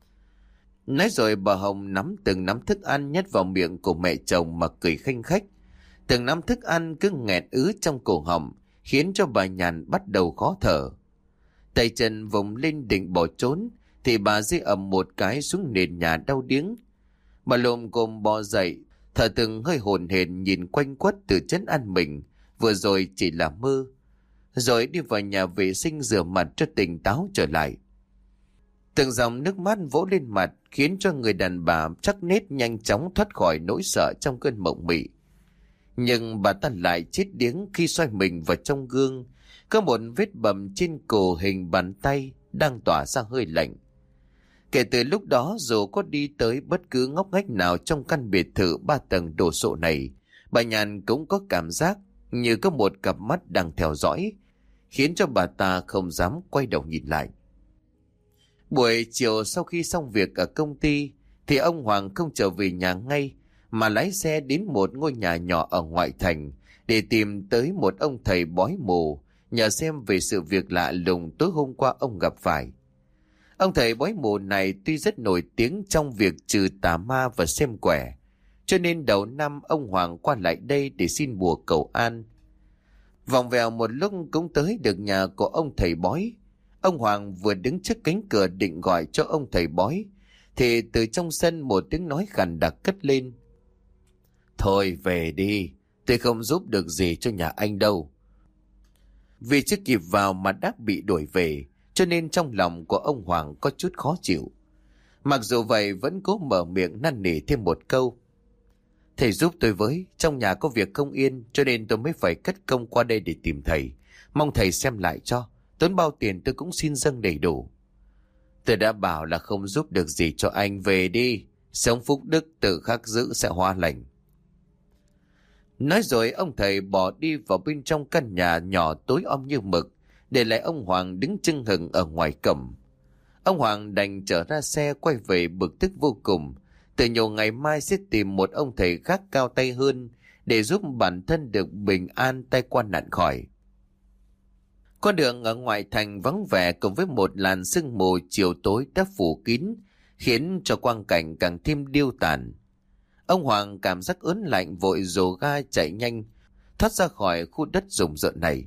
Nói rồi bà Hồng nắm từng nắm thức ăn nhét vào miệng của mẹ chồng mà cười khanh khách. Từng nắm thức ăn cứ nghẹt ứ trong cổ họng, khiến cho bà Nhàn bắt đầu khó thở. Tay chân vùng lên định bỏ trốn thì bà rơi ầm một cái xuống nền nhà đau điếng. Bà lồm cồm bò dậy, thở từng hơi hổn hển nhìn quanh quất từ trấn an mình vừa rồi chỉ là mơ, rồi đi vào nhà vệ sinh rửa mặt cho tỉnh táo trở lại. Từng dòng nước mắt vỗ lên mặt khiến cho người đàn bà chắc nết nhanh chóng thoát khỏi nỗi sợ trong cơn mộng mị. Nhưng bà ta lại chết điếng khi xoay mình vào trong gương, có một vết bầm trên cổ hình bàn tay đang tỏa ra hơi lạnh. Kể từ lúc đó, dù có đi tới bất cứ ngóc ngách nào trong căn biệt thự ba tầng đồ sộ này, bà Nhàn cũng có cảm giác như có một cặp mắt đang theo dõi, khiến cho bà ta không dám quay đầu nhìn lại. Buổi chiều sau khi xong việc ở công ty, thì ông Hoàng không trở về nhà ngay, mà lái xe đến một ngôi nhà nhỏ ở ngoại thành để tìm tới một ông thầy bói mù, nhờ xem về sự việc lạ lùng tối hôm qua ông gặp phải. Ông thầy bói mù này tuy rất nổi tiếng trong việc trừ tà ma và xem quẻ, cho nên đầu năm ông Hoàng qua lại đây để xin bùa cầu an. Vòng vèo một lúc cũng tới được nhà của ông thầy bói. Ông Hoàng vừa đứng trước cánh cửa định gọi cho ông thầy bói, thì từ trong sân một tiếng nói khàn đặc cất lên. Thôi về đi, tôi không giúp được gì cho nhà anh đâu. Vì chưa kịp vào mà đã bị đuổi về, cho nên trong lòng của ông Hoàng có chút khó chịu. Mặc dù vậy vẫn cố mở miệng năn nỉ thêm một câu. Thầy giúp tôi với, trong nhà có việc không yên cho nên tôi mới phải cất công qua đây để tìm thầy. Mong thầy xem lại cho, tốn bao tiền tôi cũng xin dâng đầy đủ. Tôi đã bảo là không giúp được gì cho anh, về đi, sống phúc đức tự khắc giữ sẽ hóa lành. Nói rồi ông thầy bỏ đi vào bên trong căn nhà nhỏ tối om như mực, để lại ông Hoàng đứng chưng hừng ở ngoài cổng. Ông Hoàng đành trở ra xe quay về bực tức vô cùng, tự nhủ ngày mai sẽ tìm một ông thầy khác cao tay hơn để giúp bản thân được bình an tai qua nạn khỏi. Con đường ở ngoại thành vắng vẻ cùng với một làn sương mù chiều tối đã phủ kín, khiến cho quang cảnh càng thêm điêu tàn. Ông Hoàng cảm giác ớn lạnh vội dồ ga chạy nhanh, thoát ra khỏi khu đất rùng rợn này.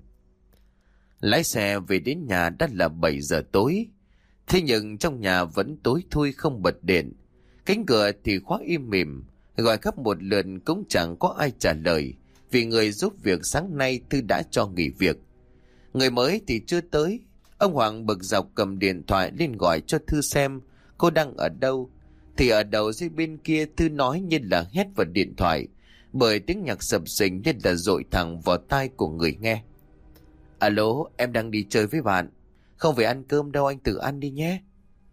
Lái xe về đến nhà đã là bảy giờ tối, thế nhưng trong nhà vẫn tối thui không bật điện. Cánh cửa thì khóa im mỉm, gọi khắp một lượt cũng chẳng có ai trả lời, vì người giúp việc sáng nay Thư đã cho nghỉ việc. Người mới thì chưa tới. Ông Hoàng bực dọc cầm điện thoại lên gọi cho Thư xem cô đang ở đâu. Thì ở đầu dây bên kia Thư nói như là hét vào điện thoại, bởi tiếng nhạc sập sình nên là dội thẳng vào tai của người nghe. Alo, em đang đi chơi với bạn, không phải ăn cơm đâu, anh tự ăn đi nhé.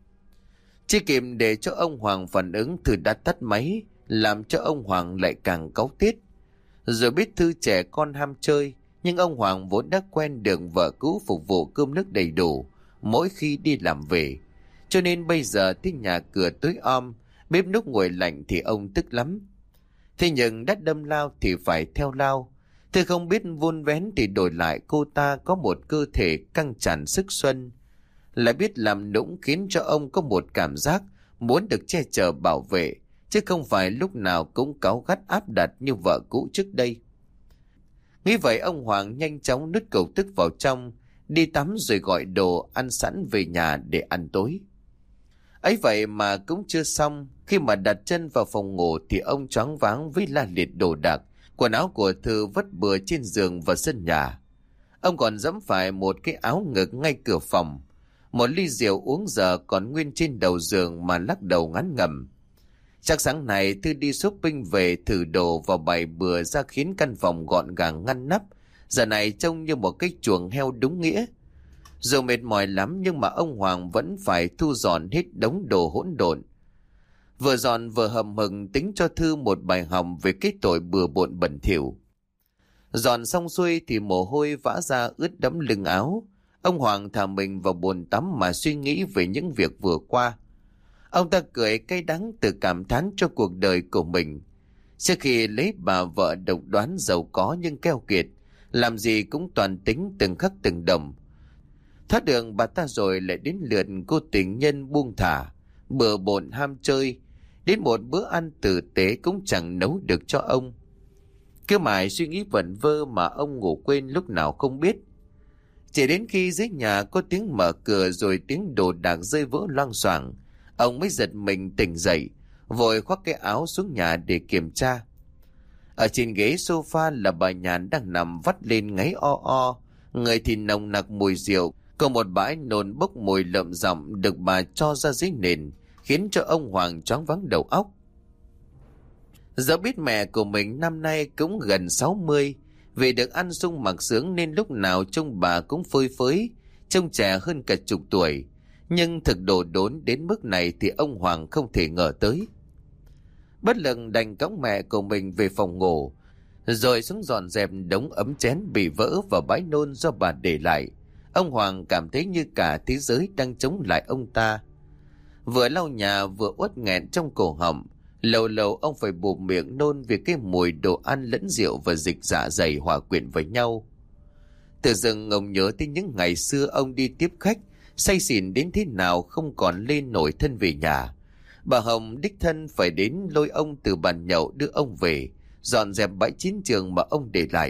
Chỉ kịp để cho ông Hoàng phản ứng, Thư đã tắt máy, làm cho ông Hoàng lại càng cáu tiết. Rồi biết Thư trẻ con ham chơi, nhưng ông Hoàng vốn đã quen được vợ cũ phục vụ cơm nước đầy đủ mỗi khi đi làm về, cho nên bây giờ thấy nhà cửa tối om, bếp núc nguội lạnh thì ông tức lắm. Thế nhưng đã đâm lao thì phải theo lao. Thư không biết vun vén thì đổi lại cô ta có một cơ thể căng tràn sức xuân, lại biết làm nũng, khiến cho ông có một cảm giác muốn được che chở bảo vệ, chứ không phải lúc nào cũng cáu gắt áp đặt như vợ cũ trước đây. Nghĩ vậy ông Hoàng nhanh chóng nứt cậu tức vào trong, đi tắm rồi gọi đồ ăn sẵn về nhà để ăn tối. Ấy vậy mà cũng chưa xong, khi mà đặt chân vào phòng ngủ thì ông choáng váng với la liệt đồ đạc, quần áo của Thư vất bừa trên giường và sân nhà. Ông còn giẫm phải một cái áo ngực ngay cửa phòng. Một ly rượu uống giờ còn nguyên trên đầu giường mà lắc đầu ngán ngẩm. Chắc sáng nay Thư đi shopping về thử đồ và bày bừa ra khiến căn phòng gọn gàng ngăn nắp, giờ này trông như một cái chuồng heo đúng nghĩa. Dù mệt mỏi lắm nhưng mà ông Hoàng vẫn phải thu dọn hết đống đồ hỗn độn. Vừa dọn vừa hầm hừng tính cho Thư một bài học về cái tội bừa bộn bẩn thỉu. Dọn xong xuôi thì mồ hôi vã ra ướt đẫm lưng áo. Ông Hoàng thả mình vào bồn tắm mà suy nghĩ về những việc vừa qua. Ông ta cười cay đắng từ cảm thán cho cuộc đời của mình. Trước khi lấy bà vợ độc đoán giàu có nhưng keo kiệt, làm gì cũng toàn tính từng khắc từng đồng. Thoát đường bà ta rồi lại đến lượt cô tình nhân buông thả, bừa bộn ham chơi, đến một bữa ăn tử tế cũng chẳng nấu được cho ông. Cứ mãi suy nghĩ vẩn vơ mà ông ngủ quên lúc nào không biết. Chỉ đến khi dưới nhà có tiếng mở cửa rồi tiếng đồ đạc rơi vỡ loang xoảng, ông mới giật mình tỉnh dậy, vội khoác cái áo xuống nhà để kiểm tra. Ở trên ghế sofa là bà Nhàn đang nằm vắt lên ngáy o o, người thì nồng nặc mùi rượu, còn một bãi nôn bốc mùi lợm giọng được bà cho ra dưới nền, khiến cho ông Hoàng choáng váng đầu óc. Dẫu biết mẹ của mình năm nay cũng gần sáu mươi, vì được ăn sung mặc sướng nên lúc nào trông bà cũng phơi phới, trông trẻ hơn cả chục tuổi. Nhưng thực đồ đốn đến mức này thì ông Hoàng không thể ngờ tới. Bất lực đành cõng mẹ của mình về phòng ngủ, rồi xuống dọn dẹp đống ấm chén bị vỡ và bãi nôn do bà để lại. Ông Hoàng cảm thấy như cả thế giới đang chống lại ông ta. Vừa lau nhà vừa uất nghẹn trong cổ họng, lâu lâu ông phải bụm miệng nôn vì cái mùi đồ ăn lẫn rượu và dịch dạ dày hòa quyện với nhau. Tự dưng ông nhớ tới những ngày xưa ông đi tiếp khách, say xỉn đến thế nào không còn lên nổi thân về nhà, Bà Hồng đích thân phải đến lôi ông từ bàn nhậu đưa ông về, dọn dẹp bãi chiến trường mà ông để lại.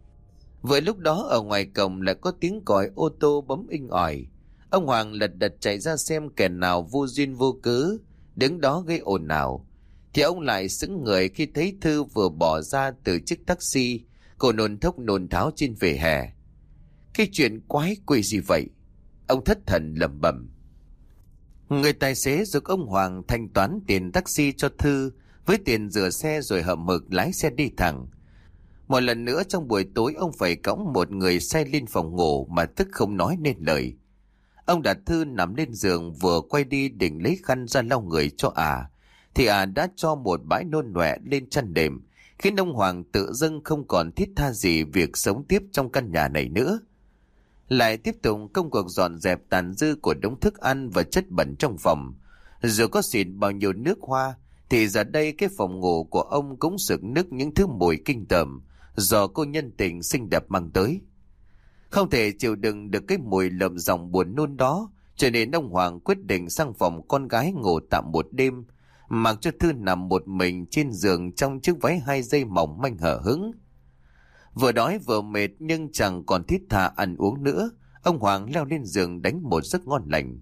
Vừa lúc đó ở ngoài cổng lại có tiếng còi ô tô bấm inh ỏi. Ông Hoàng lật đật chạy ra xem kẻ nào vô duyên vô cớ đứng đó gây ồn ào, thì ông lại sững người khi thấy Thư vừa bỏ ra từ chiếc taxi, cô nôn thốc nôn tháo trên vỉa hè. Cái chuyện quái quỷ gì vậy? Ông thất thần lẩm bẩm. Người tài xế giúp ông Hoàng thanh toán tiền taxi cho Thư với tiền rửa xe rồi hậm hực lái xe đi thẳng. Một lần nữa trong buổi tối ông phải cõng một người say lên phòng ngủ mà tức không nói nên lời. Ông đặt Thư nằm lên giường vừa quay đi định lấy khăn ra lau người cho ả, à, thì ả à đã cho một bãi nôn nọe lên chăn đệm, khiến ông Hoàng tự dưng không còn thiết tha gì việc sống tiếp trong căn nhà này nữa. Lại tiếp tục công cuộc dọn dẹp tàn dư của đống thức ăn và chất bẩn trong phòng. Dù có xịt bao nhiêu nước hoa thì giờ đây cái phòng ngủ của ông cũng sực nức những thứ mùi kinh tởm do cô nhân tình xinh đẹp mang tới. Không thể chịu đựng được cái mùi lợm giọng buồn nôn đó, cho nên ông Hoàng quyết định sang phòng con gái ngủ tạm một đêm, mặc cho Thư nằm một mình trên giường trong chiếc váy hai dây mỏng manh hở hững. Vừa đói vừa mệt nhưng chẳng còn thiết tha ăn uống nữa, ông Hoàng leo lên giường đánh một giấc ngon lành.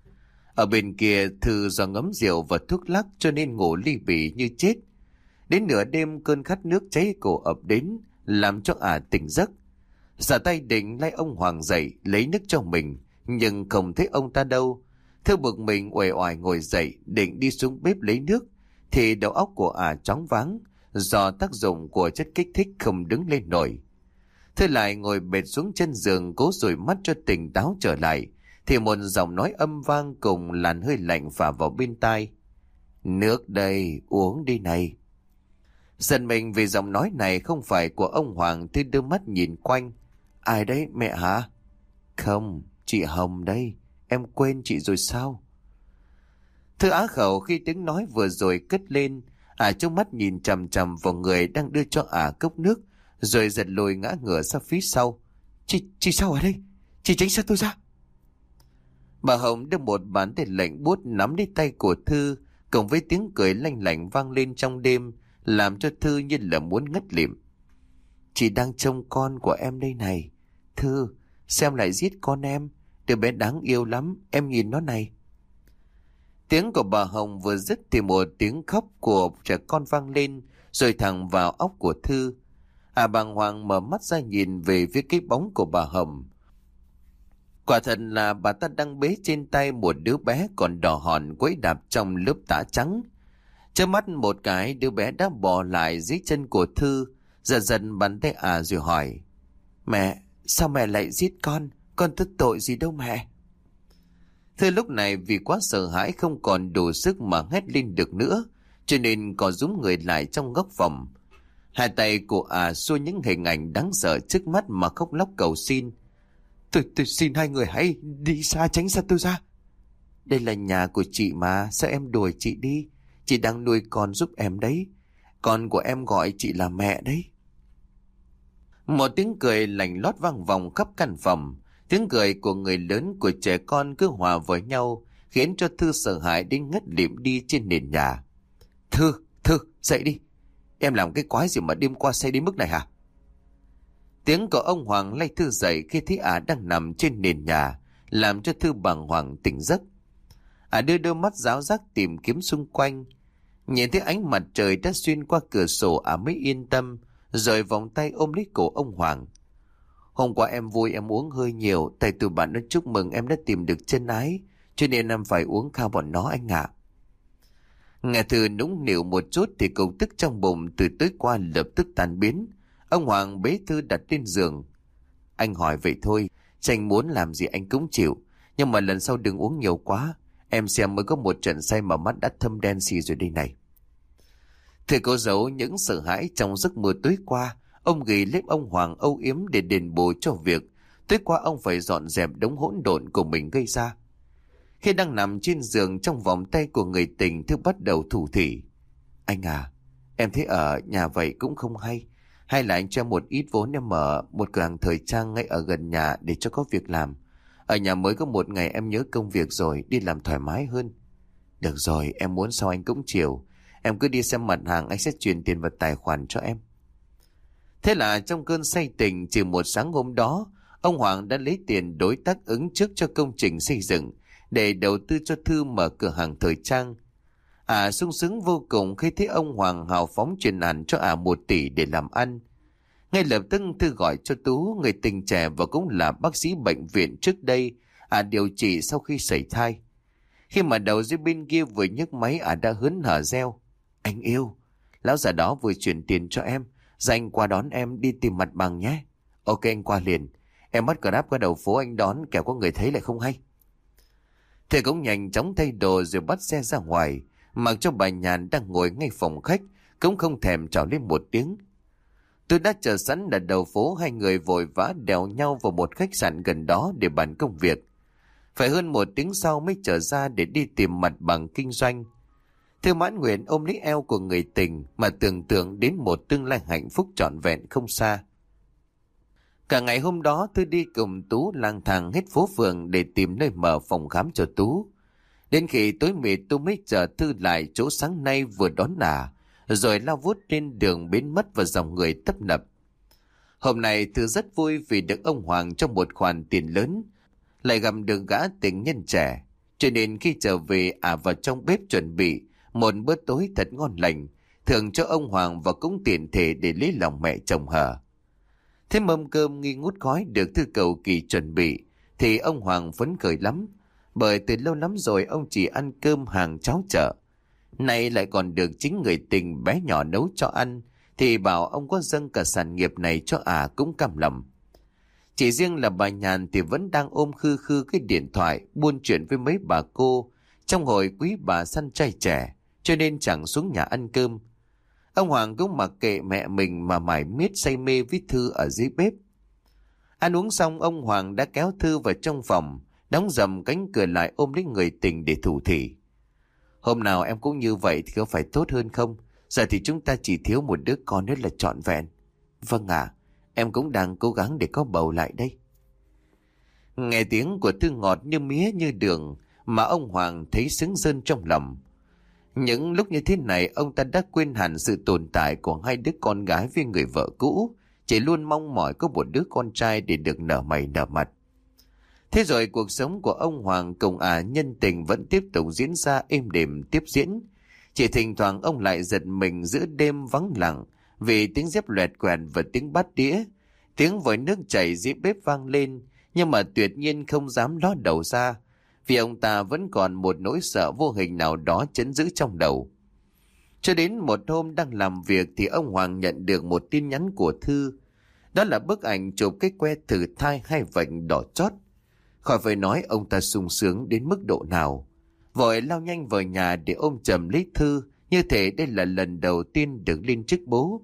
Ở bên kia Thư do ngấm rượu và thuốc lắc cho nên ngủ li bì như chết. Đến nửa đêm cơn khát nước cháy cổ ập đến, làm cho ả tỉnh giấc. Xả tay định lay ông Hoàng dậy lấy nước cho mình, nhưng không thấy ông ta đâu. Thư bực mình uể oải ngồi dậy định đi xuống bếp lấy nước, thì đầu óc của ả choáng váng do tác dụng của chất kích thích không đứng lên nổi. Thư lại ngồi bệt xuống chân giường cố dụi mắt cho tỉnh táo trở lại, thì một giọng nói âm vang cùng làn hơi lạnh phả vào bên tai. Nước đây, uống đi này. Giận mình vì giọng nói này không phải của ông Hoàng, Thư đưa mắt nhìn quanh. Ai đấy, mẹ hả? Không, chị Hồng đây. Em quên chị rồi sao? Thư á khẩu khi tiếng nói vừa rồi cất lên. Ả trong mắt nhìn chằm chằm vào người đang đưa cho ả cốc nước, rồi giật lùi ngã ngửa ra phía sau. Chị, chị sao ở đây? Chị tránh xa tôi ra. Bà Hồng đưa một bàn tay lạnh buốt nắm lấy tay của Thư, cộng với tiếng cười lanh lảnh vang lên trong đêm, làm cho Thư như là muốn ngất lịm. Chị đang trông con của em đây này. Thư, xem lại giết con em. Đứa bé đáng yêu lắm, em nhìn nó này. Tiếng của bà Hồng vừa dứt thì một tiếng khóc của trẻ con vang lên, rồi thẳng vào óc của Thư. À bàng hoàng mở mắt ra nhìn về phía cái bóng của bà Hồng. Quả thật là bà ta đang bế trên tay một đứa bé còn đỏ hòn quẫy đạp trong lớp tã trắng. Chớp mắt một cái, đứa bé đã bò lại dưới chân của Thư, giật giật bàn tay à rồi hỏi. Mẹ, sao mẹ lại giết con? Con tức tội gì đâu mẹ. Thư lúc này vì quá sợ hãi không còn đủ sức mà hét lên được nữa, cho nên có rúm người lại trong góc phòng. Hai tay của à xua những hình ảnh đáng sợ trước mắt mà khóc lóc cầu xin. Tôi, tôi xin hai người hãy đi xa, tránh xa tôi ra. Đây là nhà của chị mà, sao em đuổi chị đi? Chị đang nuôi con giúp em đấy. Con của em gọi chị là mẹ đấy. Một tiếng cười lạnh lót vang vòng khắp căn phòng. Tiếng cười của người lớn của trẻ con cứ hòa với nhau, khiến cho Thư sợ hãi đến ngất lịm đi trên nền nhà. Thư, Thư, dậy đi. Em làm cái quái gì mà đêm qua say đến mức này hả? Tiếng của ông Hoàng lay Thư dậy khi thấy ả đang nằm trên nền nhà, làm cho Thư bàng hoàng tỉnh giấc. Ả đưa đôi mắt ráo rác tìm kiếm xung quanh. Nhìn thấy ánh mặt trời đã xuyên qua cửa sổ, ả mới yên tâm, rồi vòng tay ôm lấy cổ ông Hoàng. Hôm qua em vui em uống hơi nhiều, tại tụi bạn nó chúc mừng em đã tìm được chân ái, cho nên em phải uống khao bọn nó anh ạ. Nghe Thư nũng nịu một chút thì cục tức trong bụng từ tối qua lập tức tan biến. Ông Hoàng bế Thư đặt lên giường. Anh hỏi vậy thôi, tranh muốn làm gì anh cũng chịu, nhưng mà lần sau đừng uống nhiều quá. Em xem mới có một trận say mà mắt đã thâm đen xì rồi đây này. Thư cố giấu những sợ hãi trong giấc mơ tối qua. Ông ghi lếp ông Hoàng âu yếm để đền bù cho việc tối qua ông phải dọn dẹp đống hỗn độn của mình gây ra. Khi đang nằm trên giường trong vòng tay của người tình, Thư bắt đầu thủ thỉ. Anh à, em thấy ở nhà vậy cũng không hay. Hay là anh cho một ít vốn em mở một cửa hàng thời trang ngay ở gần nhà để cho có việc làm. Ở nhà mới có một ngày em nhớ công việc rồi, đi làm thoải mái hơn. Được rồi, em muốn sao anh cũng chiều. Em cứ đi xem mặt hàng, anh sẽ chuyển tiền vào tài khoản cho em. Thế là trong cơn say tình, chỉ một sáng hôm đó, ông Hoàng đã lấy tiền đối tác ứng trước cho công trình xây dựng để đầu tư cho Thư mở cửa hàng thời trang. À sung sướng vô cùng khi thấy ông Hoàng hào phóng truyền hẳn cho à một tỷ để làm ăn. Ngay lập tức Thư gọi cho Tú, người tình trẻ và cũng là bác sĩ bệnh viện trước đây à điều trị sau khi sảy thai. Khi mà đầu dây bên kia vừa nhấc máy, à đã hớn hở reo: Anh yêu, lão già đó vừa chuyển tiền cho em, giờ anh qua đón em đi tìm mặt bằng nhé. Ok, anh qua liền. Em bắt Grab qua đầu phố anh đón, kẻo có người thấy lại không hay. Thầy cũng nhanh chóng thay đồ rồi bắt xe ra ngoài, mặc cho bà Nhàn đang ngồi ngay phòng khách cũng không thèm chào lên một tiếng. Tôi đã chờ sẵn ở đầu phố, hai người vội vã đèo nhau vào một khách sạn gần đó để bàn công việc. Phải hơn một tiếng sau mới trở ra để đi tìm mặt bằng kinh doanh. Thư mãn nguyện ôm lấy eo của người tình mà tưởng tượng đến một tương lai hạnh phúc trọn vẹn không xa. Cả ngày hôm đó tôi đi cùng Tú lang thang hết phố phường để tìm nơi mở phòng khám cho Tú. Đến khi tối mịt tôi mới chờ Thư lại chỗ sáng nay vừa đón ả, rồi lao vút trên đường biến mất vào dòng người tấp nập. Hôm nay Thư rất vui vì được ông Hoàng cho một khoản tiền lớn, lại gặp được gã tình nhân trẻ, cho nên khi trở về ả vào trong bếp chuẩn bị một bữa tối thật ngon lành, thưởng cho ông Hoàng và cũng tiện thể để lấy lòng mẹ chồng hờ. Thế mâm cơm nghi ngút khói được Thư cầu kỳ chuẩn bị thì ông Hoàng phấn khởi lắm, bởi từ lâu lắm rồi ông chỉ ăn cơm hàng cháo chợ, nay lại còn được chính người tình bé nhỏ nấu cho ăn, thì bảo ông có dâng cả sản nghiệp này cho ả cũng cam lòng. Chỉ riêng là bà Nhàn thì vẫn đang ôm khư khư cái điện thoại buôn chuyện với mấy bà cô trong hội quý bà săn trai trẻ, cho nên chẳng xuống nhà ăn cơm. Ông Hoàng cũng mặc kệ mẹ mình mà mải miết say mê với Thư ở dưới bếp. Ăn uống xong, ông Hoàng đã kéo Thư vào trong phòng, đóng dầm cánh cửa lại ôm lấy người tình để thủ thỉ. Hôm nào em cũng như vậy thì có phải tốt hơn không? Giờ thì chúng ta chỉ thiếu một đứa con nữa là trọn vẹn. Vâng ạ, à, em cũng đang cố gắng để có bầu lại đây. Nghe tiếng của Thư ngọt như mía như đường mà ông Hoàng thấy sướng rơn trong lòng. Những lúc như thế này ông ta đã quên hẳn sự tồn tại của hai đứa con gái với người vợ cũ, chỉ luôn mong mỏi có một đứa con trai để được nở mày nở mặt. Thế rồi cuộc sống của ông Hoàng cùng ả nhân tình vẫn tiếp tục diễn ra êm đềm tiếp diễn. Chỉ thỉnh thoảng ông lại giật mình giữa đêm vắng lặng vì tiếng dép loẹt quẹt và tiếng bát đĩa, tiếng vòi nước chảy dưới bếp vang lên, nhưng mà tuyệt nhiên không dám ló đầu ra, vì ông ta vẫn còn một nỗi sợ vô hình nào đó trấn giữ trong đầu. Cho đến một hôm đang làm việc thì ông Hoàng nhận được một tin nhắn của Thư. Đó là bức ảnh chụp cái que thử thai hai vạch đỏ chót. Khỏi phải nói ông ta sung sướng đến mức độ nào. Vội lao nhanh vào nhà để ôm chầm lấy Thư, như thể đây là lần đầu tiên được lên chức bố.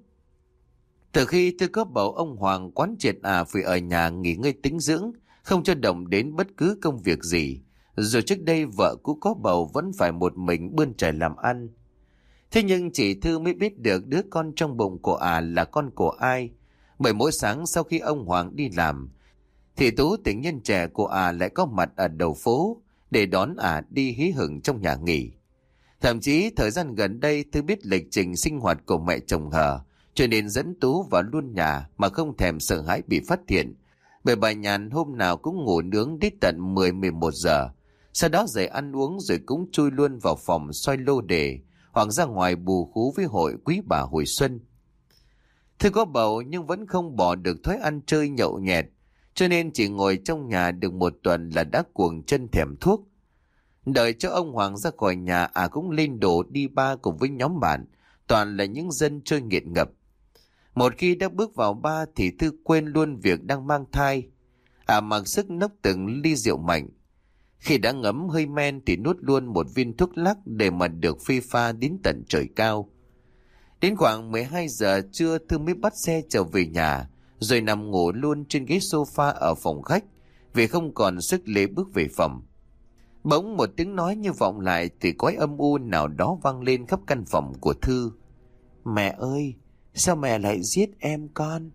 Từ khi Thư có bầu, ông Hoàng quán triệt à phải ở nhà nghỉ ngơi tĩnh dưỡng, không cho động đến bất cứ công việc gì. Rồi trước đây vợ cũ có bầu vẫn phải một mình bươn trải làm ăn. Thế nhưng chị Thư mới biết được đứa con trong bụng của ả là con của ai. Bởi mỗi sáng sau khi ông Hoàng đi làm, thì Tú tình nhân trẻ của ả lại có mặt ở đầu phố để đón ả đi hí hửng trong nhà nghỉ. Thậm chí thời gian gần đây Thư biết lịch trình sinh hoạt của mẹ chồng hờ, cho nên dẫn Tú vào luôn nhà mà không thèm sợ hãi bị phát hiện. Bởi bà Nhàn hôm nào cũng ngủ nướng đến tận mười mười một giờ, sau đó dậy ăn uống rồi cũng chui luôn vào phòng soi lô đề hoặc ra ngoài bù khú với hội quý bà hồi xuân. Thư có bầu nhưng vẫn không bỏ được thói ăn chơi nhậu nhẹt, cho nên chỉ ngồi trong nhà được một tuần là đã cuồng chân thèm thuốc. Đợi cho ông Hoàng ra khỏi nhà, à cũng lên đồ đi ba cùng với nhóm bạn, toàn là những dân chơi nghiện ngập. Một khi đã bước vào ba thì Thư quên luôn việc đang mang thai. À mặc sức nốc từng ly rượu mạnh. Khi đã ngấm hơi men thì nuốt luôn một viên thuốc lắc để mà được phê pha đến tận trời cao. Đến khoảng mười hai giờ trưa Thư mới bắt xe trở về nhà, rồi nằm ngủ luôn trên ghế sofa ở phòng khách vì không còn sức lê bước về phòng. Bỗng một tiếng nói như vọng lại từ cõi âm u nào đó vang lên khắp căn phòng của Thư. Mẹ ơi, sao mẹ lại giết em con?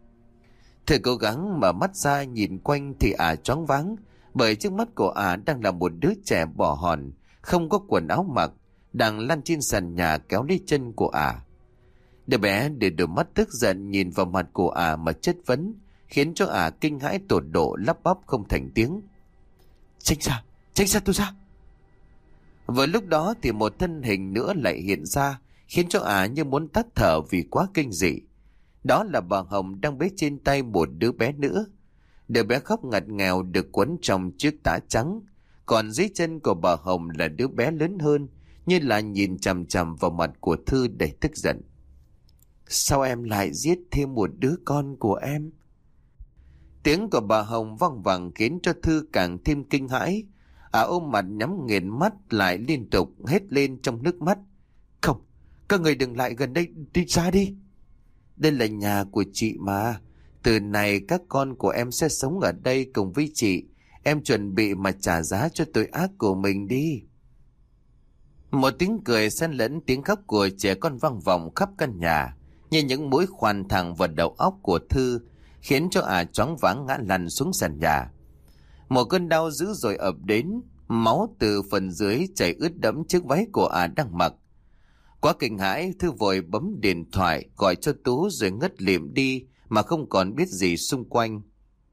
Thư cố gắng mở mắt ra nhìn quanh thì ả choáng váng, bởi trước mắt của ả đang là một đứa trẻ bỏ hòn, không có quần áo mặc, đang lăn trên sàn nhà kéo lấy chân của ả. À. Đứa bé để đôi mắt tức giận nhìn vào mặt của ả à mà chất vấn, khiến cho ả à kinh hãi tột độ, lắp bắp không thành tiếng. Tránh ra, tránh ra tôi ra. Vừa lúc đó thì một thân hình nữa lại hiện ra, khiến cho ả à như muốn tắt thở vì quá kinh dị. Đó là bà Hồng đang bế trên tay một đứa bé nữa. Đứa bé khóc ngặt nghèo được quấn trong chiếc tã trắng, còn dưới chân của bà Hồng là đứa bé lớn hơn, như là nhìn chằm chằm vào mặt của Thư đầy tức giận. Sao em lại giết thêm một đứa con của em? Tiếng của bà Hồng vang vẳng khiến cho Thư càng thêm kinh hãi. À ôm mặt nhắm nghiền mắt lại liên tục hét lên trong nước mắt. Không, các người đừng lại gần đây, đi ra đi. Đây là nhà của chị mà. Từ này các con của em sẽ sống ở đây cùng với chị. Em chuẩn bị mà trả giá cho tội ác của mình đi. Một tiếng cười xen lẫn tiếng khóc của trẻ con vang vọng khắp căn nhà, như những mũi khoan thẳng vào đầu óc của Thư, khiến cho ả à choáng váng ngã lăn xuống sàn nhà. Một cơn đau dữ dội ập đến, máu từ phần dưới chảy ướt đẫm chiếc váy của ả à đang mặc. Quá kinh hãi, Thư vội bấm điện thoại gọi cho Tú rồi ngất lịm đi mà không còn biết gì xung quanh.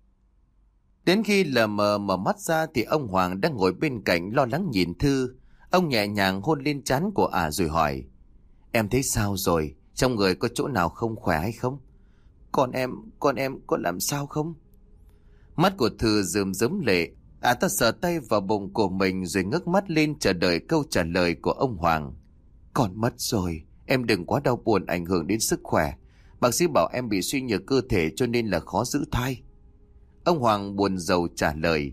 Đến khi lờ mờ mở mắt ra thì ông Hoàng đang ngồi bên cạnh lo lắng nhìn Thư. Ông nhẹ nhàng hôn lên trán của ả à rồi hỏi: Em thấy sao rồi? Trong người có chỗ nào không khỏe hay không? Con em, con em có làm sao không? Mắt của Thư rơm rớm lệ. Ả à ta sờ tay vào bụng của mình rồi ngước mắt lên chờ đợi câu trả lời của ông Hoàng. Con mất rồi, em đừng quá đau buồn ảnh hưởng đến sức khỏe. Bác sĩ bảo em bị suy nhược cơ thể cho nên là khó giữ thai. Ông Hoàng buồn rầu trả lời.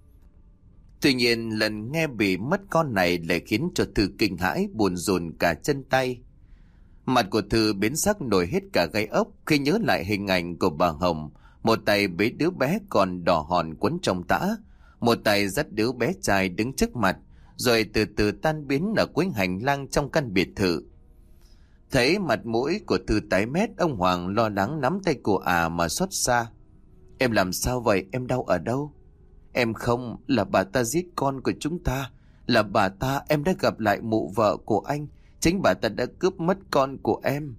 Tuy nhiên lần nghe bị mất con này lại khiến cho Thư kinh hãi buồn rùn cả chân tay. Mặt của Thư biến sắc nổi hết cả gai ốc khi nhớ lại hình ảnh của bà Hồng, một tay bế đứa bé còn đỏ hòn quấn trong tã, một tay dắt đứa bé trai đứng trước mặt, rồi từ từ tan biến ở cuối hành lang trong căn biệt thự. Thấy mặt mũi của Thư tái mét, ông Hoàng lo lắng nắm tay của ả à mà xót xa. Em làm sao vậy? Em đau ở đâu? Em không, là bà ta giết con của chúng ta. Là bà ta, em đã gặp lại mụ vợ của anh. Chính bà ta đã cướp mất con của em.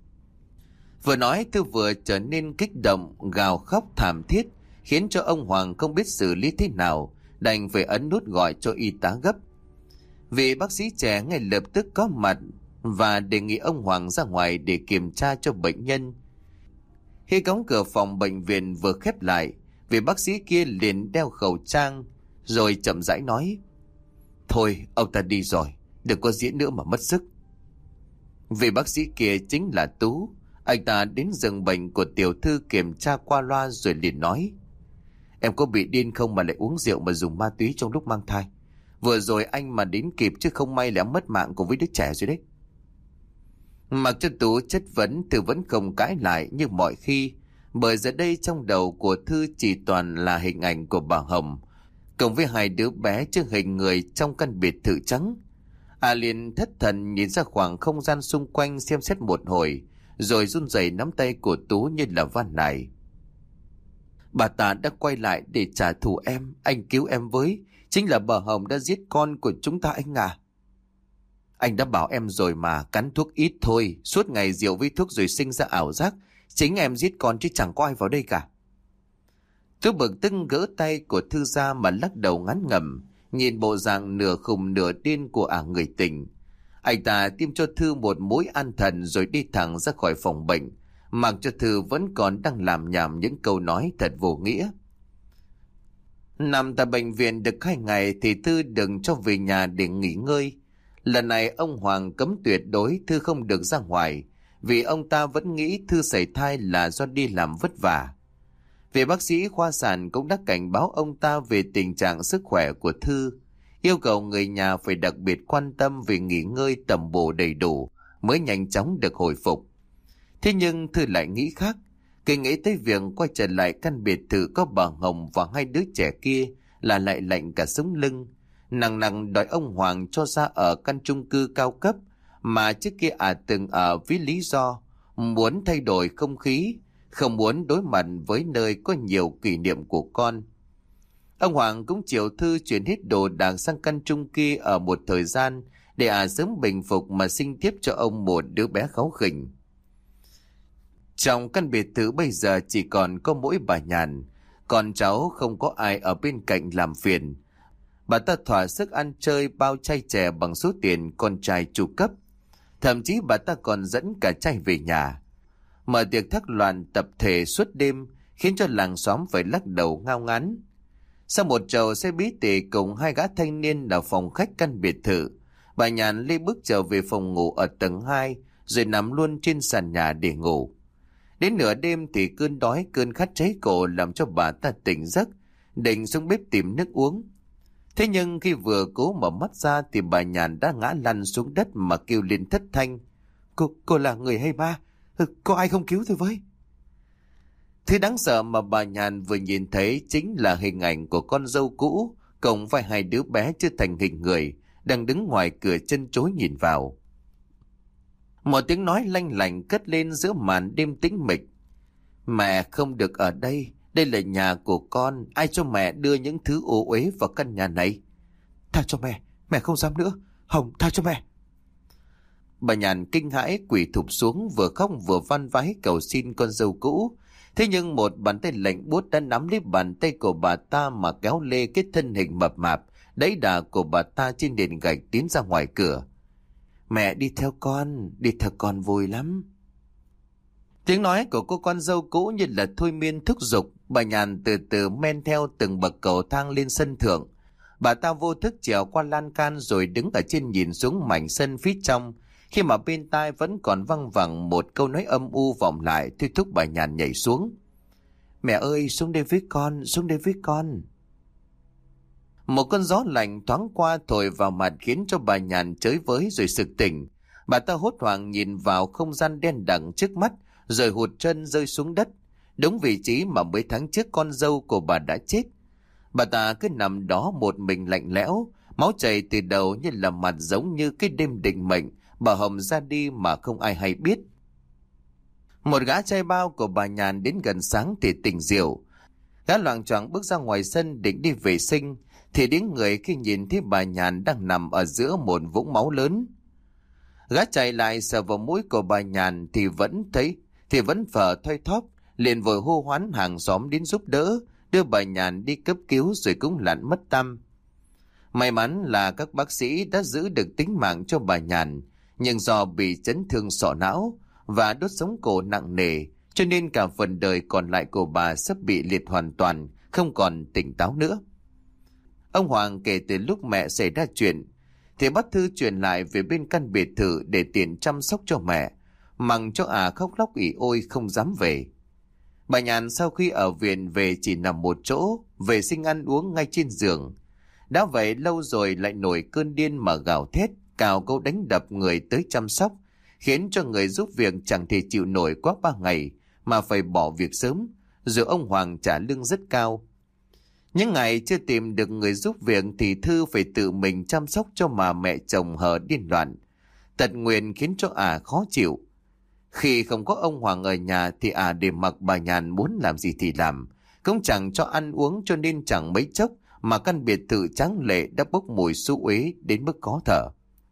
Vừa nói Thư vừa trở nên kích động, gào khóc thảm thiết, khiến cho ông Hoàng không biết xử lý thế nào, đành phải ấn nút gọi cho y tá gấp. Vị bác sĩ trẻ ngay lập tức có mặt và đề nghị ông Hoàng ra ngoài để kiểm tra cho bệnh nhân. Khi cánh cửa phòng bệnh viện vừa khép lại, vị bác sĩ kia liền đeo khẩu trang rồi chậm rãi nói: Thôi ông ta đi rồi, đừng có diễn nữa mà mất sức. Vị bác sĩ kia chính là Tú. Anh ta đến giường bệnh của tiểu Thư kiểm tra qua loa rồi liền nói: Em có bị điên không mà lại uống rượu mà dùng ma túy trong lúc mang thai? Vừa rồi anh mà đến kịp chứ không may là mất mạng cùng với đứa trẻ rồi đấy. Mặc cho Tú chất vấn, Thư vẫn không cãi lại như mọi khi, bởi giờ đây trong đầu của Thư chỉ toàn là hình ảnh của bà Hồng cộng với hai đứa bé trước hình người trong căn biệt thự trắng. À liền thất thần nhìn ra khoảng không gian xung quanh xem xét một hồi, rồi run rẩy nắm tay của Tú như là van nài. Bà ta đã quay lại để trả thù em, anh cứu em với. Chính là bà Hồng đã giết con của chúng ta anh à. Anh đã bảo em rồi mà, cắn thuốc ít thôi, suốt ngày rượu với thuốc rồi sinh ra ảo giác. Chính em giết con chứ chẳng có ai vào đây cả. Tú bực tức gỡ tay của Thư ra mà lắc đầu ngán ngẩm, nhìn bộ dạng nửa khùng nửa điên của ả người tình. Anh ta tiêm cho Thư một mũi an thần rồi đi thẳng ra khỏi phòng bệnh, mặc cho Thư vẫn còn đang làm nhảm những câu nói thật vô nghĩa. Nằm tại bệnh viện được hai ngày thì Thư đừng cho về nhà để nghỉ ngơi. Lần này ông Hoàng cấm tuyệt đối Thư không được ra ngoài, vì ông ta vẫn nghĩ Thư sảy thai là do đi làm vất vả. Vị bác sĩ khoa sản cũng đã cảnh báo ông ta về tình trạng sức khỏe của Thư, yêu cầu người nhà phải đặc biệt quan tâm về nghỉ ngơi tầm bổ đầy đủ mới nhanh chóng được hồi phục. Thế nhưng Thư lại nghĩ khác, khi nghĩ tới việc quay trở lại căn biệt thự có bà Hồng và hai đứa trẻ kia là lại lạnh cả sống lưng, nặng nặng đòi ông Hoàng cho ra ở căn chung cư cao cấp mà trước kia ả à từng ở với lý do muốn thay đổi không khí, không muốn đối mặt với nơi có nhiều kỷ niệm của con. Ông Hoàng cũng chiều Thư chuyển hết đồ đạc sang căn chung kia ở một thời gian để à sớm bình phục mà sinh tiếp cho ông một đứa bé kháu khỉnh. Trong căn biệt thự bây giờ chỉ còn có mỗi bà Nhàn, con cháu không có ai ở bên cạnh làm phiền. Bà ta thỏa sức ăn chơi bao chai chè bằng số tiền con trai chu cấp. Thậm chí bà ta còn dẫn cả trai về nhà. Mở tiệc thác loạn tập thể suốt đêm khiến cho làng xóm phải lắc đầu ngao ngán. Sau một chầu xe bí tỉ cùng hai gã thanh niên ở phòng khách căn biệt thự, bà Nhàn lê bước trở về phòng ngủ ở tầng hai rồi nằm luôn trên sàn nhà để ngủ. Đến nửa đêm thì cơn đói cơn khát cháy cổ làm cho bà ta tỉnh giấc, định xuống bếp tìm nước uống. Thế nhưng khi vừa cố mở mắt ra thì bà Nhàn đã ngã lăn xuống đất mà kêu lên thất thanh. Cô, cô là người hay ba? Ừ, có ai không cứu tôi với? Thứ đáng sợ mà bà Nhàn vừa nhìn thấy chính là hình ảnh của con dâu cũ cộng với hai đứa bé chưa thành hình người đang đứng ngoài cửa chân chối nhìn vào. Một tiếng nói lanh lảnh cất lên giữa màn đêm tĩnh mịch. Mẹ không được ở đây, đây là nhà của con, ai cho mẹ đưa những thứ ô uế vào căn nhà này? Tha cho mẹ, mẹ không dám nữa, Hồng tha cho mẹ. Bà Nhàn kinh hãi quỳ thụp xuống vừa khóc vừa van vái cầu xin con dâu cũ. Thế nhưng một bàn tay lạnh buốt đã nắm lấy bàn tay của bà ta mà kéo lê cái thân hình mập mạp, đẩy đà của bà ta trên nền gạch tiến ra ngoài cửa. Mẹ đi theo con, đi theo con vui lắm. Tiếng nói của cô con dâu cũ như là thôi miên thúc giục. Bà Nhàn từ từ men theo từng bậc cầu thang lên sân thượng. Bà ta vô thức trèo qua lan can rồi đứng ở trên nhìn xuống mảnh sân phía trong, khi mà bên tai vẫn còn văng vẳng một câu nói âm u vọng lại thôi thúc bà Nhàn nhảy xuống. Mẹ ơi, xuống đây với con, xuống đây với con. Một cơn gió lạnh thoáng qua thổi vào mặt khiến cho bà Nhàn chới với rồi sực tỉnh. Bà ta hốt hoảng nhìn vào không gian đen đằng trước mắt rồi hụt chân rơi xuống đất, đúng vị trí mà mấy tháng trước con dâu của bà đã chết. Bà ta cứ nằm đó một mình lạnh lẽo, máu chảy từ đầu như là mặt giống như cái đêm định mệnh bà Hồng ra đi mà không ai hay biết. Một gã trai bao của bà Nhàn đến gần sáng thì tỉnh rượu. Gã loạng choạng bước ra ngoài sân định đi vệ sinh thì đến người khi nhìn thấy bà Nhàn đang nằm ở giữa một vũng máu lớn. Gã chạy lại sờ vào mũi của bà Nhàn thì vẫn thấy thì vẫn phở thoi thóp, liền vội hô hoán hàng xóm đến giúp đỡ, đưa bà Nhàn đi cấp cứu rồi cũng lặn mất tăm. May mắn là các bác sĩ đã giữ được tính mạng cho bà Nhàn, nhưng do bị chấn thương sọ não và đốt sống cổ nặng nề, cho nên cả phần đời còn lại của bà sắp bị liệt hoàn toàn, không còn tỉnh táo nữa. Ông Hoàng kể từ lúc mẹ xảy ra chuyện, thì bắt Thư chuyển lại về bên căn biệt thự để tiền chăm sóc cho mẹ, mặc cho à khóc lóc ỉ ôi không dám về. Bà Nhàn sau khi ở viện về chỉ nằm một chỗ, vệ sinh ăn uống ngay trên giường. Đã vậy lâu rồi lại nổi cơn điên mà gào thét, cào câu đánh đập người tới chăm sóc, khiến cho người giúp việc chẳng thể chịu nổi quá ba ngày mà phải bỏ việc sớm, rồi ông Hoàng trả lương rất cao. Những ngày chưa tìm được người giúp việc thì Thư phải tự mình chăm sóc cho mà mẹ chồng hờ điên loạn. Tật nguyền khiến cho ả khó chịu. Khi không có ông Hoàng ở nhà thì ả để mặc bà Nhàn muốn làm gì thì làm, cũng chẳng cho ăn uống, cho nên chẳng mấy chốc mà căn biệt thự tráng lệ đã bốc mùi xú uế đến mức khó thở.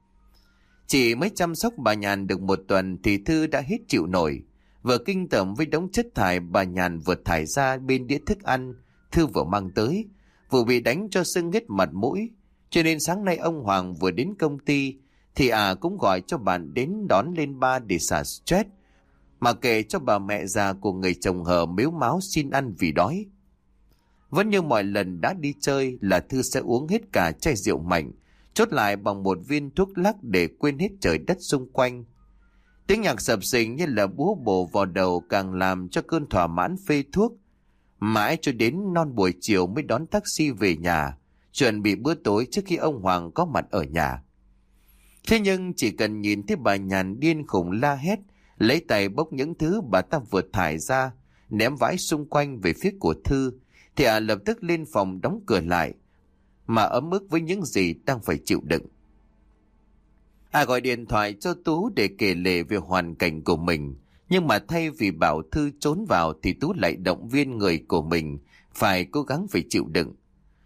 Chỉ mới chăm sóc bà Nhàn được một tuần thì Thư đã hết chịu nổi. Vừa kinh tởm với đống chất thải bà Nhàn vừa thải ra bên đĩa thức ăn Thư vừa mang tới, vừa bị đánh cho sưng hết mặt mũi. Cho nên sáng nay ông Hoàng vừa đến công ty thì à cũng gọi cho bạn đến đón lên ba để xả stress, mà kể cho bà mẹ già của người chồng hờ mếu máo xin ăn vì đói. Vẫn như mọi lần đã đi chơi là Thư sẽ uống hết cả chai rượu mạnh, chốt lại bằng một viên thuốc lắc để quên hết trời đất xung quanh. Tiếng nhạc sập sình như là búa bổ vào đầu càng làm cho cơn thỏa mãn phê thuốc. Mãi cho đến non buổi chiều mới đón taxi về nhà, chuẩn bị bữa tối trước khi ông Hoàng có mặt ở nhà. Thế nhưng chỉ cần nhìn thấy bà Nhàn điên khùng la hét, lấy tay bốc những thứ bà ta vừa thải ra, ném vãi xung quanh về phía của Thư, thì à lập tức lên phòng đóng cửa lại, mà ấm ức với những gì đang phải chịu đựng. À gọi điện thoại cho Tú để kể lể về hoàn cảnh của mình, nhưng mà thay vì bảo Thư trốn vào thì Tú lại động viên người của mình phải cố gắng phải chịu đựng.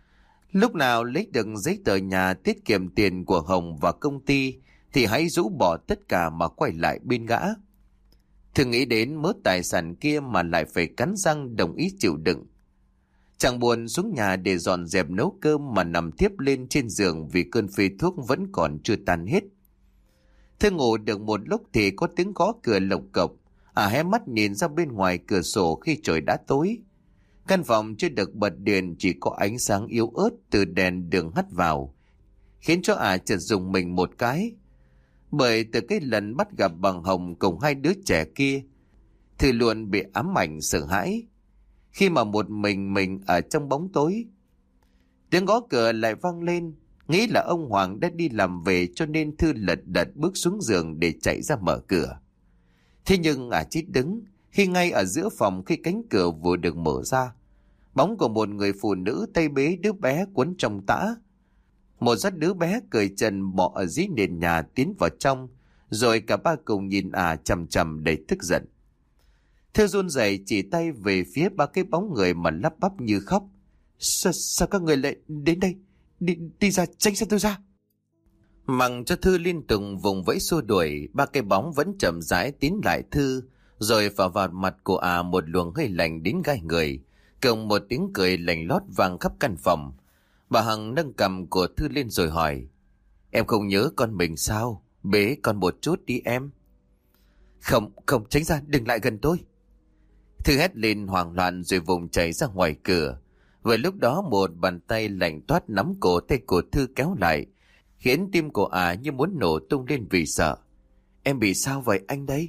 Lúc nào lấy được giấy tờ nhà tiết kiệm tiền của Hồng và công ty thì hãy rũ bỏ tất cả mà quay lại bên gã. Thư nghĩ đến mớ tài sản kia mà lại phải cắn răng đồng ý chịu đựng. Chẳng buồn xuống nhà để dọn dẹp nấu cơm mà nằm tiếp lên trên giường vì cơn phê thuốc vẫn còn chưa tan hết. Thư ngủ được một lúc thì có tiếng gõ cửa lộc cộc. À hé mắt nhìn ra bên ngoài cửa sổ khi trời đã tối. Căn phòng chưa được bật điện, chỉ có ánh sáng yếu ớt từ đèn đường hắt vào, khiến cho ả chợt rùng mình một cái. Bởi từ cái lần bắt gặp bằng Hồng cùng hai đứa trẻ kia, Thư luôn bị ám ảnh sợ hãi khi mà một mình mình ở trong bóng tối. Tiếng gõ cửa lại vang lên, nghĩ là ông Hoàng đã đi làm về cho nên Thư lật đật bước xuống giường để chạy ra mở cửa. Thế nhưng ả chết đứng khi ngay ở giữa phòng, khi cánh cửa vừa được mở ra, bóng của một người phụ nữ tay bế đứa bé cuốn trong tã. Một dắt đứa bé cởi trần bò ở dưới nền nhà tiến vào trong, rồi cả ba cùng nhìn ả chằm chằm đầy tức giận. Thư run rẩy chỉ tay về phía ba cái bóng người mà lắp bắp như khóc. Sao, sao các người lại đến đây? Đi, đi ra, tránh xa tôi ra. Mặc cho Thư liên tục vùng vẫy xua đuổi, ba cái bóng vẫn chậm rãi tiến lại Thư, rồi phả vào mặt của ả một luồng hơi lạnh đến gai người, cùng một tiếng cười lạnh lót vang khắp căn phòng. Bà Hằng nâng cằm của Thư lên rồi hỏi: Em không nhớ con mình sao? Bế con một chút đi em. Không, không, tránh ra, đừng lại gần tôi. Thư hét lên hoảng loạn rồi vùng chạy ra ngoài cửa. Vừa lúc đó một bàn tay lạnh toát nắm cổ tay của Thư kéo lại, khiến tim của ả như muốn nổ tung lên vì sợ. Em bị sao vậy anh đây?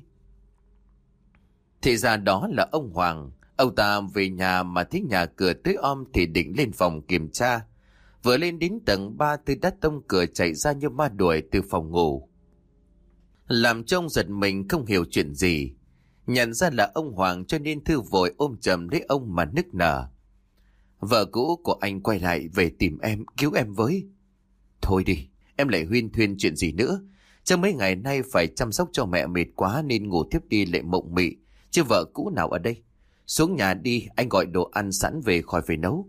Thì ra đó là ông Hoàng. Ông ta về nhà mà thấy nhà cửa tối om thì định lên phòng kiểm tra. Vừa lên đến tầng ba, Thư đã tông cửa chạy ra như ma đuổi từ phòng ngủ, làm trông giật mình không hiểu chuyện gì. Nhận ra là ông Hoàng cho nên Thư vội ôm chầm lấy ông mà nức nở. Vợ cũ của anh quay lại về tìm em, cứu em với. Thôi đi, em lại huyên thuyên chuyện gì nữa? Trong mấy ngày nay phải chăm sóc cho mẹ mệt quá nên ngủ thiếp đi lại mộng mị, chứ vợ cũ nào ở đây. Xuống nhà đi, anh gọi đồ ăn sẵn về khỏi phải nấu.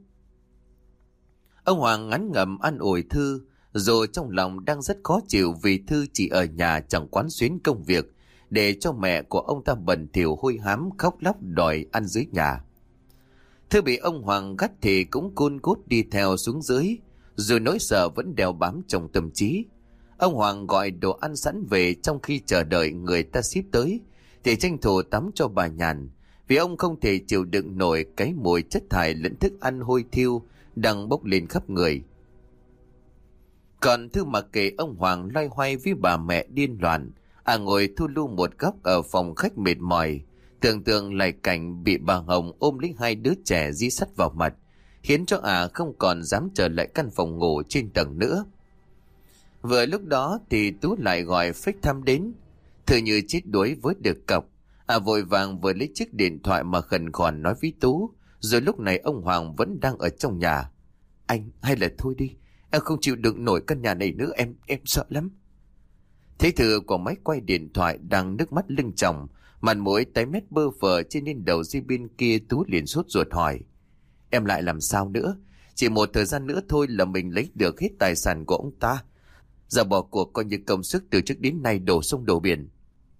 Ông Hoàng ngắn ngẩm an ủi Thư, rồi trong lòng đang rất khó chịu vì Thư chỉ ở nhà chẳng quán xuyến công việc, để cho mẹ của ông ta bẩn thỉu hôi hám khóc lóc đòi ăn dưới nhà. Thư bị ông Hoàng gắt thì cũng cun cút đi theo xuống dưới, dù nỗi sợ vẫn đeo bám trong tâm trí. Ông Hoàng gọi đồ ăn sẵn về, trong khi chờ đợi người ta ship tới thì tranh thủ tắm cho bà Nhàn, vì ông không thể chịu đựng nổi cái mùi chất thải lẫn thức ăn hôi thiêu đang bốc lên khắp người. Còn Thư mặc kệ ông Hoàng loay hoay với bà mẹ điên loạn, à ngồi thu lu một góc ở phòng khách mệt mỏi, tưởng tượng lại cảnh bị bà Hồng ôm lấy hai đứa trẻ dí sắt vào mặt, khiến cho à không còn dám trở lại căn phòng ngủ trên tầng nữa. Vừa lúc đó thì Tú lại gọi phách thăm đến. Thư như chết đuối với được cọc, à vội vàng vừa lấy chiếc điện thoại mà khẩn khoản nói với Tú. Rồi lúc này ông Hoàng vẫn đang ở trong nhà. Anh, hay là thôi đi, em không chịu đựng nổi căn nhà này nữa, em em sợ lắm. Thấy Thư của máy quay điện thoại đang nước mắt lưng tròng, mặt mũi tái mét bơ phờ trên lên đầu dây bên kia, Tú liền sốt ruột hỏi: Em lại làm sao nữa? Chỉ một thời gian nữa thôi là mình lấy được hết tài sản của ông ta. Giờ bỏ cuộc coi như công sức từ trước đến nay đổ sông đổ biển.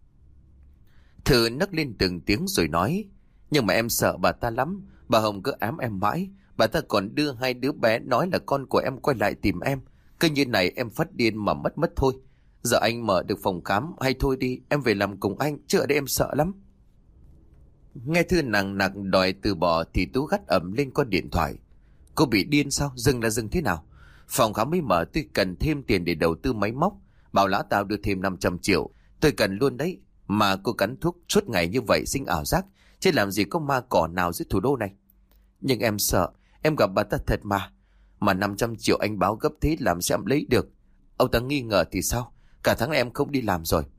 Thư nấc lên từng tiếng rồi nói: Nhưng mà em sợ bà ta lắm. Bà Hồng cứ ám em mãi. Bà ta còn đưa hai đứa bé nói là con của em quay lại tìm em. Cứ như này em phát điên mà mất mất thôi. Giờ anh mở được phòng khám, hay thôi đi, em về làm cùng anh, chứ ở đây em sợ lắm. Nghe Thư nặng nặng đòi từ bỏ thì Tú gắt ẩm lên con điện thoại: Cô bị điên sao? Dừng là dừng thế nào? Phòng khám mới mở, tôi cần thêm tiền để đầu tư máy móc. Bảo lão Tào đưa thêm năm trăm triệu. Tôi cần luôn đấy. Mà cô cắn thuốc suốt ngày như vậy sinh ảo giác, chứ làm gì có ma cỏ nào dưới thủ đô này. Nhưng em sợ, em gặp bà ta thật mà. Mà năm trăm triệu anh báo gấp thế làm sao em lấy được? Ông ta nghi ngờ thì sao? Cả tháng em không đi làm rồi.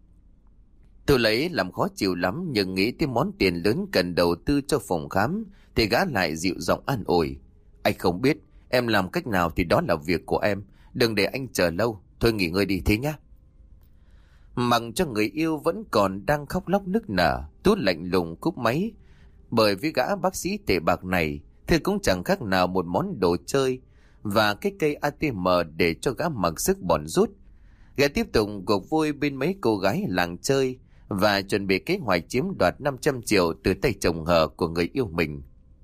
Tôi lấy làm khó chịu lắm, nhưng nghĩ tới món tiền lớn cần đầu tư cho phòng khám thì gã lại dịu giọng an ủi: Anh không biết, em làm cách nào thì đó là việc của em. Đừng để anh chờ lâu. Thôi nghỉ ngơi đi thế nhá. Mặc cho người yêu vẫn còn đang khóc lóc nức nở, Tú lạnh lùng cúp máy. Bởi với gã bác sĩ tệ bạc này, Thư cũng chẳng khác nào một món đồ chơi, và cái cây a tê em để cho gã mặc sức bòn rút. Gã tiếp tục cuộc vui bên mấy cô gái làng chơi và chuẩn bị kế hoạch chiếm đoạt năm trăm triệu từ tay chồng hờ của người yêu mình.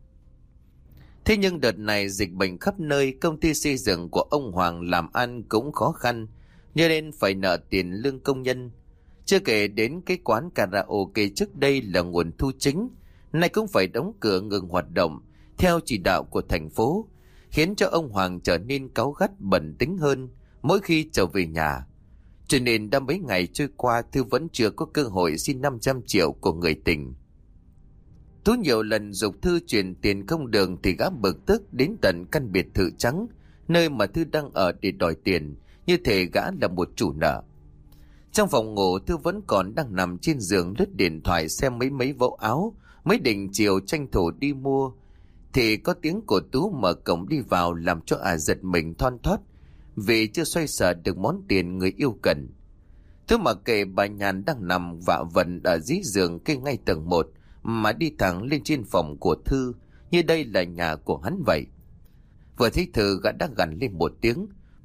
Thế nhưng đợt này dịch bệnh khắp nơi, công ty xây dựng của ông Hoàng làm ăn cũng khó khăn, cho nên phải nợ tiền lương công nhân. Chưa kể đến cái quán karaoke trước đây là nguồn thu chính, nay cũng phải đóng cửa ngừng hoạt động theo chỉ đạo của thành phố, khiến cho ông Hoàng trở nên cáu gắt bẩn tính hơn mỗi khi trở về nhà. Cho nên đã mấy ngày trôi qua, Thư vẫn chưa có cơ hội xin năm trăm triệu của người tình. Tú nhiều lần giục Thư chuyển tiền không được thì gã bực tức đến tận căn biệt thự trắng nơi mà Thư đang ở để đòi tiền, như thể gã là một chủ nợ. Trong phòng ngủ, Thư vẫn còn đang nằm trên giường lướt điện thoại xem mấy mấy mẫu áo, mới định chiều tranh thủ đi mua thì có tiếng của Tú mở cổng đi vào, làm cho ả giật mình thon thót vì chưa xoay sở được món tiền người yêu cần. Thư mặc kệ bà Nhàn đang nằm vạ vần ở dưới giường kê ngay tầng một mà đi thẳng lên trên phòng của Thư, như đây là nhà của hắn vậy. Vừa thấy Thư, gã đã gằn lên một tiếng: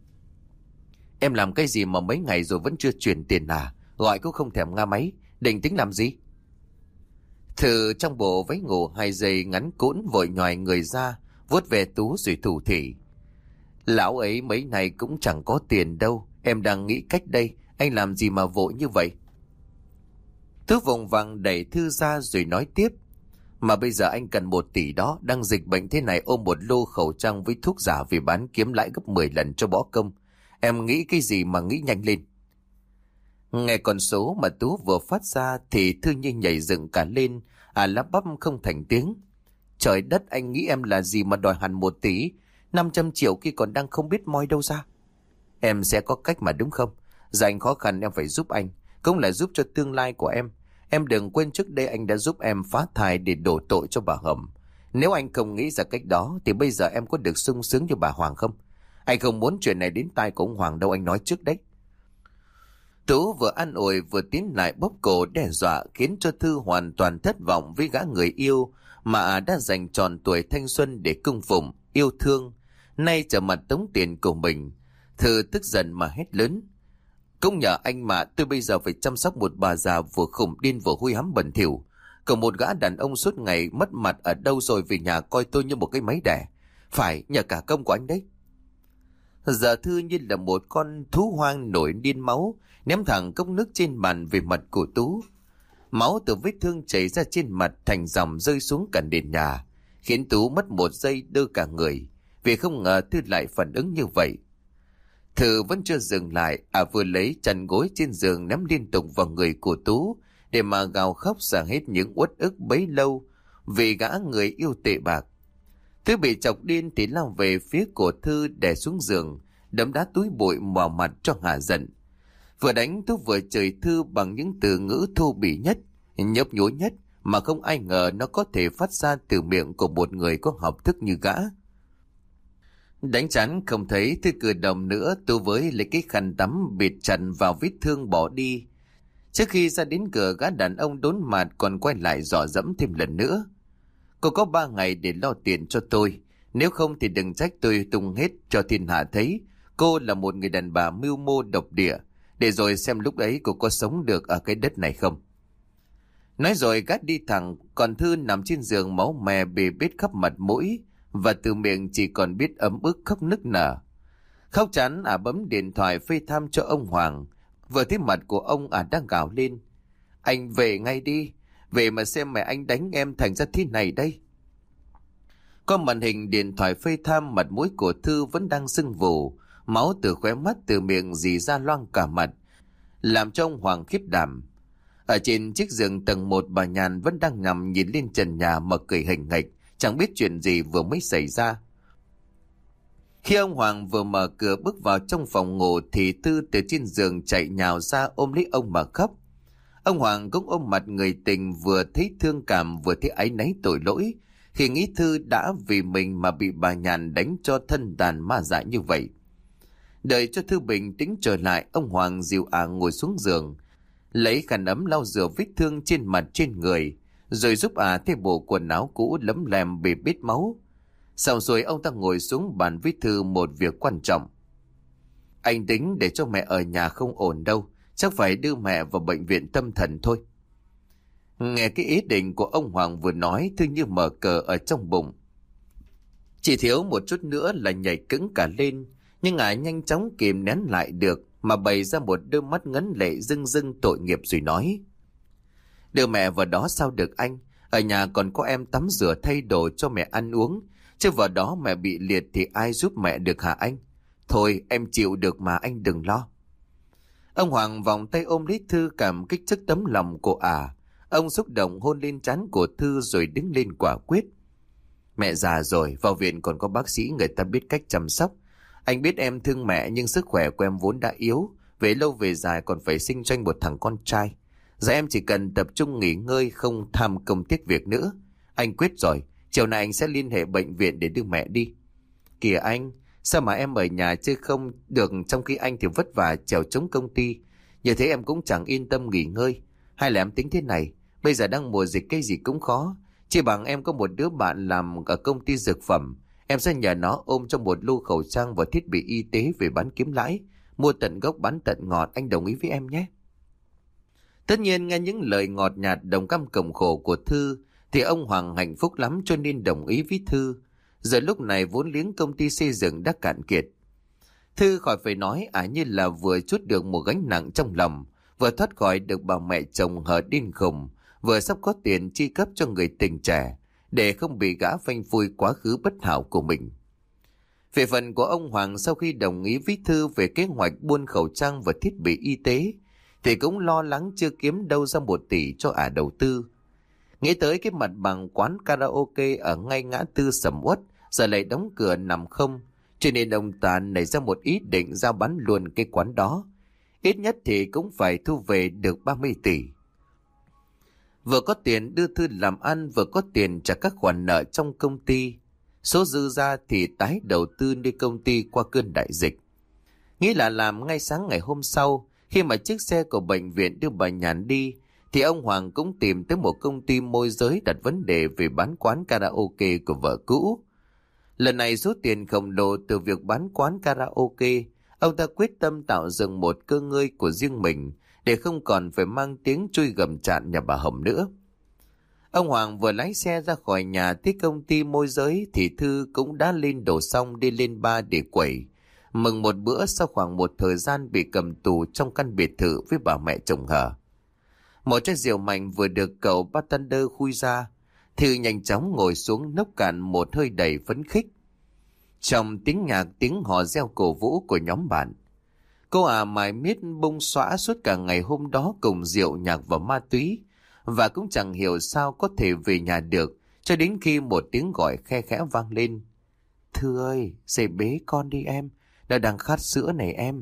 "Em làm cái gì mà mấy ngày rồi vẫn chưa chuyển tiền à? Gọi cũng không thèm nga máy, định tính làm gì?" Thư trong bộ váy ngủ hai giây ngắn cũn vội nhòi người ra, vuốt về Tú rồi thủ thỉ: "Lão ấy mấy ngày cũng chẳng có tiền đâu, em đang nghĩ cách đây, anh làm gì mà vội như vậy?" Tú vùng vằng đẩy Thư ra rồi nói tiếp: "Mà bây giờ anh cần một tỷ đó, đang dịch bệnh thế này ôm một lô khẩu trang với thuốc giả về bán kiếm lãi gấp mười lần cho bỏ công. Em nghĩ cái gì mà nghĩ nhanh lên." Nghe con số mà Tú vừa phát ra thì Thư như nhảy dựng cả lên, à lắp bắp không thành tiếng: "Trời đất, anh nghĩ em là gì mà đòi hẳn một tỷ? Năm trăm triệu kia còn đang không biết moi đâu ra." "Em sẽ có cách mà, đúng không? Giờ anh khó khăn em phải giúp anh, cũng là giúp cho tương lai của em. Em đừng quên trước đây anh đã giúp em phá thai để đổ tội cho bà Hầm. Nếu anh không nghĩ ra cách đó thì bây giờ em có được sung sướng như bà Hoàng không? Anh không muốn chuyện này đến tai của ông Hoàng đâu, anh nói trước đấy." Tú vừa an ủi vừa tiến lại bóp cổ đe dọa, khiến cho Thư hoàn toàn thất vọng với gã người yêu mà đã dành tròn tuổi thanh xuân để cung phụng, yêu thương. Nay trở mặt tống tiền của mình, Thư tức giận mà hét lớn: "Cũng nhờ anh mà tôi bây giờ phải chăm sóc một bà già vừa khủng điên vừa hôi hám bẩn thỉu. Còn một gã đàn ông suốt ngày mất mặt ở đâu rồi về nhà coi tôi như một cái máy đẻ. Phải nhờ cả công của anh đấy." Giờ Thư như là một con thú hoang nổi điên máu, ném thẳng cốc nước trên bàn về mặt của Tú. Máu từ vết thương chảy ra trên mặt thành dòng rơi xuống cả nền nhà, khiến Tú mất một giây đơ cả người, vì không ngờ Thư lại phản ứng như vậy. Thư vẫn chưa dừng lại, à vừa lấy chăn gối trên giường ném liên tục vào người của Tú để mà gào khóc xả hết những uất ức bấy lâu vì gã người yêu tệ bạc. Thư bị chọc điên thì lao về phía của Thư, đè xuống giường, đấm đá túi bụi vào mặt cho hả giận. Vừa đánh Tú vừa chửi Thư bằng những từ ngữ thô bỉ nhất, nhấp nhối nhất mà không ai ngờ nó có thể phát ra từ miệng của một người có học thức như gã. Đánh chán không thấy Thư cử động nữa, Tú với lấy cái khăn tắm bịt chặt vào vết thương bỏ đi. Trước khi ra đến cửa, gã đàn ông đốn mặt còn quay lại dò dẫm thêm lần nữa: "Cô có ba ngày để lo tiền cho tôi, nếu không thì đừng trách tôi tung hết cho thiên hạ thấy cô là một người đàn bà mưu mô độc địa, để rồi xem lúc ấy cô có sống được ở cái đất này không." Nói rồi gã đi thẳng, còn Thư nằm trên giường máu me bê bết khắp mặt mũi, và từ miệng chỉ còn biết ấm ức khóc nức nở. Khóc chán, ả bấm điện thoại FaceTime cho ông Hoàng. Vừa thấy mặt của ông, ả đang gào lên: "Anh về ngay đi, về mà xem mẹ anh đánh em thành ra thế này đây." Qua màn hình điện thoại FaceTime, mặt mũi của Thư vẫn đang sưng vù, máu từ khóe mắt từ miệng rỉ ra loang cả mặt, làm cho ông Hoàng khiếp đảm. Ở trên chiếc giường tầng một, bà Nhàn vẫn đang nằm nhìn lên trần nhà mà cười hình nghịch, chẳng biết chuyện gì vừa mới xảy ra. Khi ông Hoàng vừa mở cửa bước vào trong phòng ngủ thì Thư từ trên giường chạy nhào ra ôm lấy ông mà khóc. Ông Hoàng cũng ôm mặt người tình, vừa thấy thương cảm vừa thấy áy náy tội lỗi khi nghĩ Thư đã vì mình mà bị bà Nhàn đánh cho thân tàn ma dại như vậy. Đợi cho Thư bình tĩnh trở lại, ông Hoàng dìu ả ngồi xuống giường, lấy khăn ấm lau rửa vết thương trên mặt trên người, rồi giúp ả thay bộ quần áo cũ lấm lem bê bết máu. Xong rồi ông ta ngồi xuống bàn viết Thư một việc quan trọng. Anh tính để cho mẹ ở nhà không ổn đâu, chắc phải đưa mẹ vào bệnh viện tâm thần thôi. Nghe cái ý định của ông Hoàng vừa nói, Thư như mở cờ ở trong bụng. Chỉ thiếu một chút nữa là nhảy cứng cả lên, nhưng ả nhanh chóng kìm nén lại được, mà bày ra một đôi mắt ngấn lệ rưng rưng tội nghiệp rồi nói. Đưa mẹ vào đó sao được anh, ở nhà còn có em tắm rửa thay đồ cho mẹ ăn uống, chứ vào đó mẹ bị liệt thì ai giúp mẹ được hả anh? Thôi em chịu được mà anh đừng lo. Ông Hoàng vòng tay ôm lấy Thư, cảm kích trước tấm lòng của ả. Ông xúc động hôn lên trán của Thư rồi đứng lên quả quyết. Mẹ già rồi, vào viện còn có bác sĩ người ta biết cách chăm sóc. Anh biết em thương mẹ nhưng sức khỏe của em vốn đã yếu, về lâu về dài còn phải sinh cho anh một thằng con trai. Giờ em chỉ cần tập trung nghỉ ngơi, không tham công tiếc việc nữa. Anh quyết rồi, chiều nay anh sẽ liên hệ bệnh viện để đưa mẹ đi. Kìa anh, sao mà em ở nhà chứ không được, trong khi anh thì vất vả chèo chống công ty. Như thế em cũng chẳng yên tâm nghỉ ngơi. Hay là em tính thế này, bây giờ đang mùa dịch cái gì cũng khó. Chỉ bằng em có một đứa bạn làm ở công ty dược phẩm, em sẽ nhờ nó ôm trong một lô khẩu trang và thiết bị y tế về bán kiếm lãi. Mua tận gốc bán tận ngọt, anh đồng ý với em nhé. Tất nhiên nghe những lời ngọt nhạt đồng cam cộng khổ của Thư thì ông Hoàng hạnh phúc lắm cho nên đồng ý với Thư. Giờ lúc này vốn liếng công ty xây dựng đã cạn kiệt. Thư khỏi phải nói, ả như là vừa trút được một gánh nặng trong lòng, vừa thoát khỏi được bà mẹ chồng hở điên khùng, vừa sắp có tiền chi cấp cho người tình trẻ để không bị gã phanh phui quá khứ bất hảo của mình. Về phần của ông Hoàng, sau khi đồng ý với Thư về kế hoạch buôn khẩu trang và thiết bị y tế thì cũng lo lắng chưa kiếm đâu ra một tỷ cho ả đầu tư. Nghĩ tới cái mặt bằng quán karaoke ở ngay ngã tư sầm uất giờ lại đóng cửa nằm không, cho nên ông ta nảy ra một ý định giao bán luôn cái quán đó. Ít nhất thì cũng phải thu về được ba mươi tỷ. Vừa có tiền đưa Thư làm ăn, vừa có tiền trả các khoản nợ trong công ty. Số dư ra thì tái đầu tư đi công ty qua cơn đại dịch. Nghĩ là làm ngay sáng ngày hôm sau, khi mà chiếc xe của bệnh viện đưa bà Nhàn đi, thì ông Hoàng cũng tìm tới một công ty môi giới đặt vấn đề về bán quán karaoke của vợ cũ. Lần này số tiền khổng lồ từ việc bán quán karaoke, ông ta quyết tâm tạo dựng một cơ ngơi của riêng mình để không còn phải mang tiếng chui gầm chạn nhà bà Hồng nữa. Ông Hoàng vừa lái xe ra khỏi nhà tới công ty môi giới thì Thư cũng đã lên đồ xong đi lên bar để quẩy, mừng một bữa sau khoảng một thời gian bị cầm tù trong căn biệt thự với bà mẹ chồng hờ. Một chai rượu mạnh vừa được cậu bartender khui ra, Thư nhanh chóng ngồi xuống nốc cạn một hơi đầy phấn khích. Trong tiếng nhạc tiếng hò reo cổ vũ của nhóm bạn, cô à mải miết bung xõa suốt cả ngày hôm đó cùng rượu nhạc và ma túy, và cũng chẳng hiểu sao có thể về nhà được cho đến khi một tiếng gọi khe khẽ vang lên. Thư ơi, dậy bế con đi em, nó đang khát sữa này em.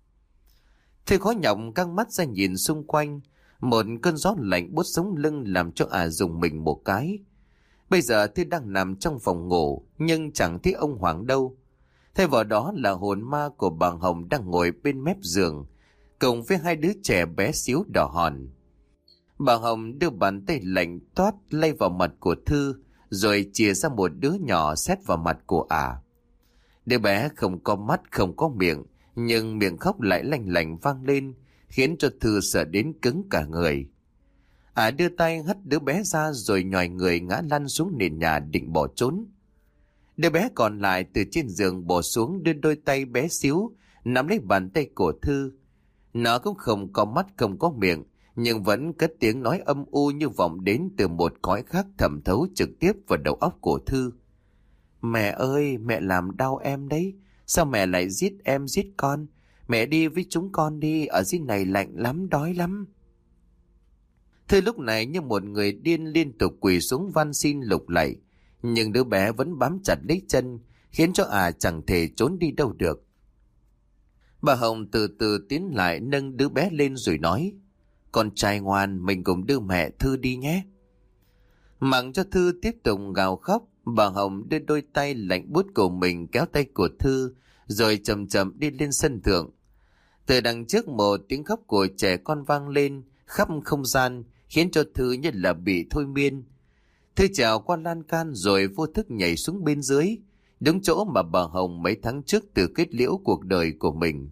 Thư khó nhọc căng mắt ra nhìn xung quanh, một cơn gió lạnh buốt sống lưng làm cho ả rùng mình một cái. Bây giờ Thư đang nằm trong phòng ngủ nhưng chẳng thấy ông Hoàng đâu. Thay vào đó là hồn ma của bà Hồng đang ngồi bên mép giường cùng với hai đứa trẻ bé xíu đỏ hòn. Bà Hồng đưa bàn tay lạnh toát lay vào mặt của Thư rồi chìa ra một đứa nhỏ xét vào mặt của ả. Đứa bé không có mắt không có miệng, nhưng miệng khóc lại lanh lành vang lên khiến cho Thư sợ đến cứng cả người. Ả đưa tay hất đứa bé ra rồi nhòi người ngã lăn xuống nền nhà định bỏ trốn. Đứa bé còn lại từ trên giường bò xuống, đưa đôi tay bé xíu nắm lấy bàn tay của Thư. Nó cũng không có mắt không có miệng, nhưng vẫn cất tiếng nói âm u như vọng đến từ một cõi khác thẩm thấu trực tiếp vào đầu óc của Thư. Mẹ ơi, mẹ làm đau em đấy. Sao mẹ lại giết em giết con? Mẹ đi với chúng con đi, ở dưới này lạnh lắm, đói lắm. Thư lúc này như một người điên liên tục quỳ xuống van xin lục lạy, nhưng đứa bé vẫn bám chặt lấy chân, khiến cho ả chẳng thể trốn đi đâu được. Bà Hồng từ từ tiến lại nâng đứa bé lên rồi nói, con trai ngoan, mình cùng đưa mẹ Thư đi nhé. Mặc cho Thư tiếp tục gào khóc, bà Hồng đưa đôi tay lạnh buốt của mình kéo tay của Thư, rồi chậm chậm đi lên sân thượng. Từ đằng trước một tiếng khóc của trẻ con vang lên khắp không gian, khiến cho Thư như là bị thôi miên. Thư trèo qua lan can rồi vô thức nhảy xuống bên dưới, đúng chỗ mà bà Hồng mấy tháng trước tự kết liễu cuộc đời của mình.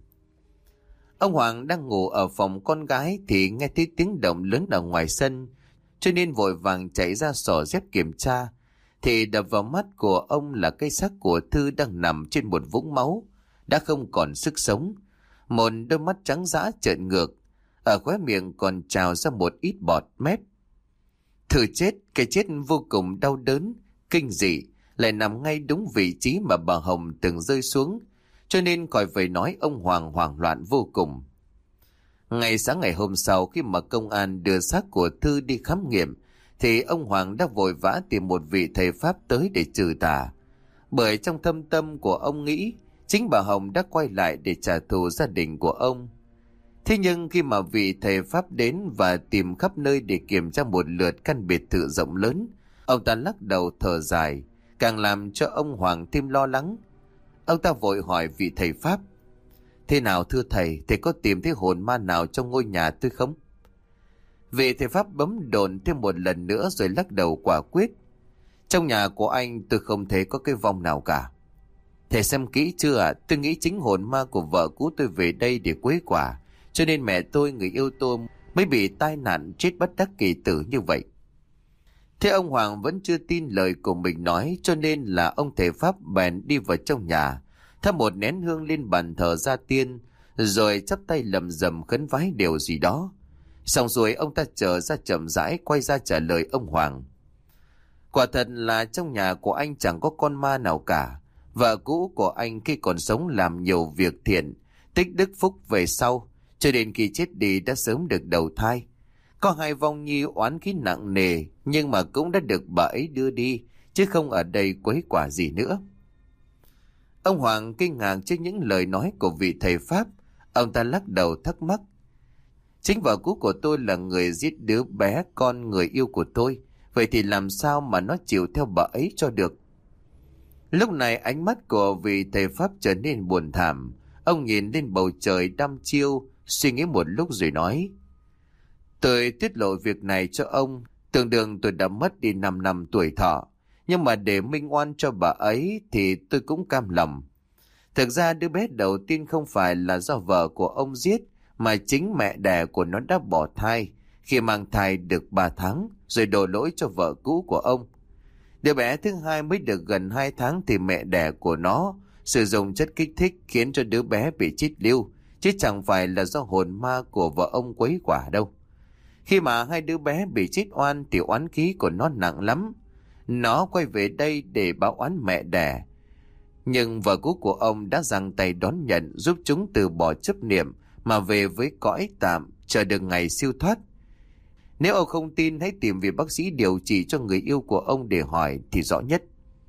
Ông Hoàng đang ngủ ở phòng con gái thì nghe thấy tiếng động lớn ở ngoài sân, cho nên vội vàng chạy ra xỏ dép kiểm tra, thì đập vào mắt của ông là cái xác của Thư đang nằm trên một vũng máu, đã không còn sức sống. Một đôi mắt trắng dã trợn ngược, ở khóe miệng còn trào ra một ít bọt mép. Thư chết, cái chết vô cùng đau đớn, kinh dị, lại nằm ngay đúng vị trí mà bà Hồng từng rơi xuống, cho nên khỏi phải nói ông Hoàng hoảng loạn vô cùng. Ngày sáng ngày hôm sau, khi mà công an đưa xác của Thư đi khám nghiệm, thì ông Hoàng đã vội vã tìm một vị thầy Pháp tới để trừ tà. Bởi trong thâm tâm của ông nghĩ, chính bà Hồng đã quay lại để trả thù gia đình của ông. Thế nhưng khi mà vị thầy Pháp đến và tìm khắp nơi để kiểm tra một lượt căn biệt thự rộng lớn, ông ta lắc đầu thở dài, càng làm cho ông Hoàng thêm lo lắng. Ông ta vội hỏi vị thầy Pháp: "Thế nào thưa thầy, thầy có tìm thấy hồn ma nào trong ngôi nhà tôi không?" Vị thầy Pháp bấm đồn thêm một lần nữa rồi lắc đầu quả quyết: "Trong nhà của anh tôi không thấy có cái vong nào cả." "Thầy xem kỹ chưa ạ? Tôi nghĩ chính hồn ma của vợ cũ tôi về đây để quấy quả, cho nên mẹ tôi, người yêu tôi, mới bị tai nạn chết bất đắc kỳ tử như vậy." Thế ông Hoàng vẫn chưa tin lời của mình nói, cho nên là ông thầy Pháp bèn đi vào trong nhà, thắp một nén hương lên bàn thờ gia tiên, rồi chắp tay lầm rầm khấn vái điều gì đó. Xong rồi ông ta trở ra chậm rãi quay ra trả lời ông Hoàng: "Quả thật là trong nhà của anh chẳng có con ma nào cả. Vợ cũ của anh khi còn sống làm nhiều việc thiện, tích đức phúc về sau, cho đến khi chết đi đã sớm được đầu thai. Có hai vong nhi oán khí nặng nề, nhưng mà cũng đã được bà ấy đưa đi, chứ không ở đây quấy quả gì nữa." Ông Hoàng kinh ngạc trước những lời nói của vị thầy Pháp. Ông ta lắc đầu thắc mắc: "Chính vợ cũ của tôi là người giết đứa bé con người yêu của tôi, vậy thì làm sao mà nó chịu theo bà ấy cho được?" Lúc này ánh mắt của vị thầy Pháp trở nên buồn thảm. Ông nhìn lên bầu trời đăm chiêu, suy nghĩ một lúc rồi nói: "Tôi tiết lộ việc này cho ông, tưởng đường tôi đã mất đi năm năm tuổi thọ, nhưng mà để minh oan cho bà ấy thì tôi cũng cam lòng. Thực ra đứa bé đầu tiên không phải là do vợ của ông giết, mà chính mẹ đẻ của nó đã bỏ thai khi mang thai được ba tháng, rồi đổ lỗi cho vợ cũ của ông. Đứa bé thứ hai mới được gần hai tháng thì mẹ đẻ của nó sử dụng chất kích thích khiến cho đứa bé bị chết lưu, chứ chẳng phải là do hồn ma của vợ ông quấy quả đâu. Khi mà hai đứa bé bị chết oan thì oán khí của nó nặng lắm. Nó quay về đây để báo oán mẹ đẻ, nhưng vợ cũ của ông đã giang tay đón nhận, giúp chúng từ bỏ chấp niệm mà về với cõi tạm, chờ được ngày siêu thoát. Nếu ông không tin, hãy tìm vị bác sĩ điều trị cho người yêu của ông để hỏi thì rõ nhất."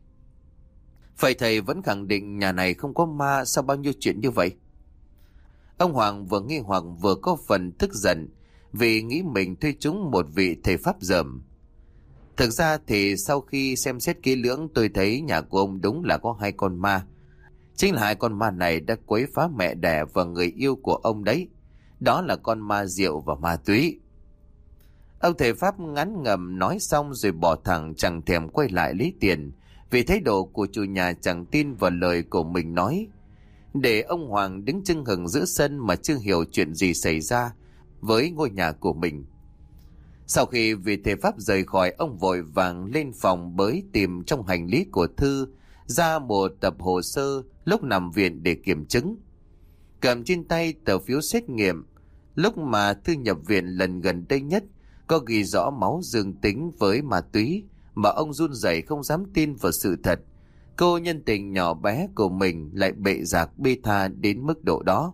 "Vậy thầy vẫn khẳng định nhà này không có ma, sao bao nhiêu chuyện như vậy?" Ông Hoàng vừa nghi hoặc vừa có phần tức giận, vì nghĩ mình thuê trúng một vị thầy Pháp dởm. "Thực ra thì sau khi xem xét kỹ lưỡng, tôi thấy nhà của ông đúng là có hai con ma. Chính là hai con ma này đã quấy phá mẹ đẻ và người yêu của ông đấy. Đó là con ma rượu và ma túy." Ông thầy Pháp ngắn ngầm nói xong rồi bỏ thẳng, chẳng thèm quay lại lấy tiền, vì thái độ của chủ nhà chẳng tin vào lời của mình nói. Để ông Hoàng đứng chưng hửng giữa sân mà chưa hiểu chuyện gì xảy ra với ngôi nhà của mình. Sau khi vị thầy Pháp rời khỏi, ông vội vàng lên phòng bới tìm trong hành lý của Thư ra một tập hồ sơ lúc nằm viện để kiểm chứng. Cầm trên tay tờ phiếu xét nghiệm lúc mà Thư nhập viện lần gần đây nhất, có ghi rõ máu dương tính với ma túy, mà ông run rẩy không dám tin vào sự thật. Cô nhân tình nhỏ bé của mình lại bệ rạc bê tha đến mức độ đó.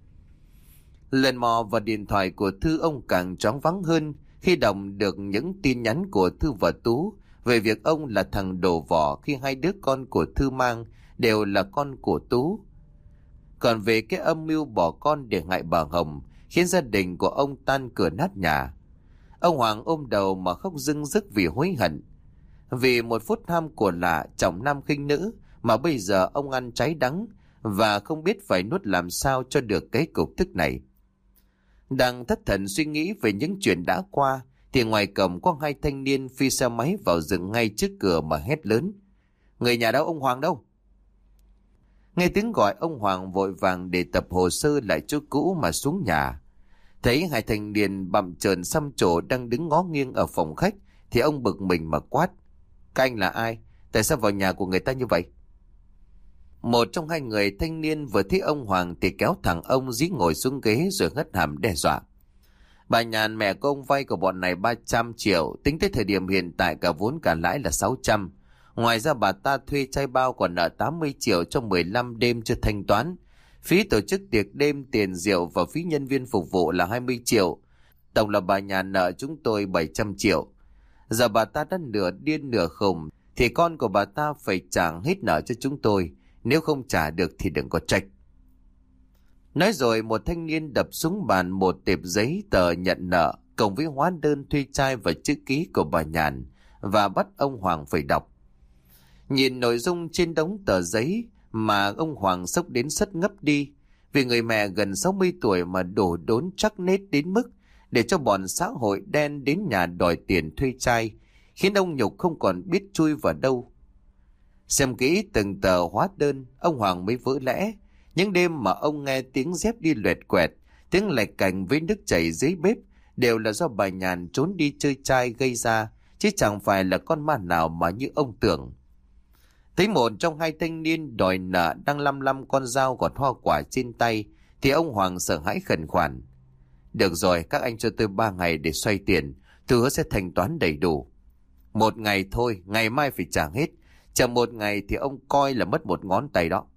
Lần mò vào điện thoại của Thư, ông càng choáng váng hơn khi đọc được những tin nhắn của Thư và Tú về việc ông là thằng đổ vỏ khi hai đứa con của Thư mang đều là con của Tú. Còn về cái âm mưu bỏ con để hại bà Hồng, khiến gia đình của ông tan cửa nát nhà, ông Hoàng ôm đầu mà khóc rưng rức vì hối hận. Vì một phút tham của lạ, trọng nam khinh nữ, mà bây giờ ông ăn trái đắng và không biết phải nuốt làm sao cho được cái cục tức này. Đang thất thần suy nghĩ về những chuyện đã qua, thì ngoài cổng có hai thanh niên phi xe máy vào dừng ngay trước cửa mà hét lớn: "Người nhà đâu, ông Hoàng đâu?" Nghe tiếng gọi, ông Hoàng vội vàng để tập hồ sơ lại chỗ cũ mà xuống nhà. Thấy hai thanh niên bặm trợn xăm trổ đang đứng ngó nghiêng ở phòng khách thì ông bực mình mà quát: "Các anh là ai? Tại sao vào nhà của người ta như vậy?" Một trong hai người thanh niên vừa thấy ông Hoàng thì kéo thẳng ông dí ngồi xuống ghế rồi hất hàm đe dọa: "Bà Nhàn, mẹ của ông vay của bọn này ba trăm triệu, tính tới thời điểm hiện tại cả vốn cả lãi là sáu trăm. Ngoài ra bà ta thuê trai bao còn nợ tám mươi triệu cho mười lăm đêm chưa thanh toán. Phí tổ chức tiệc đêm, tiền rượu và phí nhân viên phục vụ là hai mươi triệu. Tổng là bà Nhàn nợ chúng tôi bảy trăm triệu. Giờ bà ta đã nửa điên nửa khùng thì con của bà ta phải trả hết nợ cho chúng tôi. Nếu không trả được thì đừng có trách." Nói rồi một thanh niên đập xuống bàn một tệp giấy tờ nhận nợ cộng với hóa đơn thuê trai và chữ ký của bà Nhàn và bắt ông Hoàng phải đọc. Nhìn nội dung trên đống tờ giấy mà ông Hoàng sốc đến sất ngấp đi, vì người mẹ gần sáu mươi tuổi mà đổ đốn chắc nết đến mức để cho bọn xã hội đen đến nhà đòi tiền thuê trai, khiến ông nhục không còn biết chui vào đâu. Xem kỹ từng tờ hóa đơn, ông Hoàng mới vỡ lẽ. Những đêm mà ông nghe tiếng dép đi loẹt quẹt, tiếng lạch cành với nước chảy dưới bếp đều là do bà Nhàn trốn đi chơi trai gây ra, chứ chẳng phải là con ma nào mà như ông tưởng. Thấy một trong hai thanh niên đòi nợ đang lăm lăm con dao gọt hoa quả trên tay thì ông Hoàng sợ hãi khẩn khoản: "Được rồi, các anh cho tôi ba ngày để xoay tiền, tôi hứa sẽ thanh toán đầy đủ." "Một ngày thôi, ngày mai phải trả hết. Chẳng một ngày thì ông coi là mất một ngón tay đó."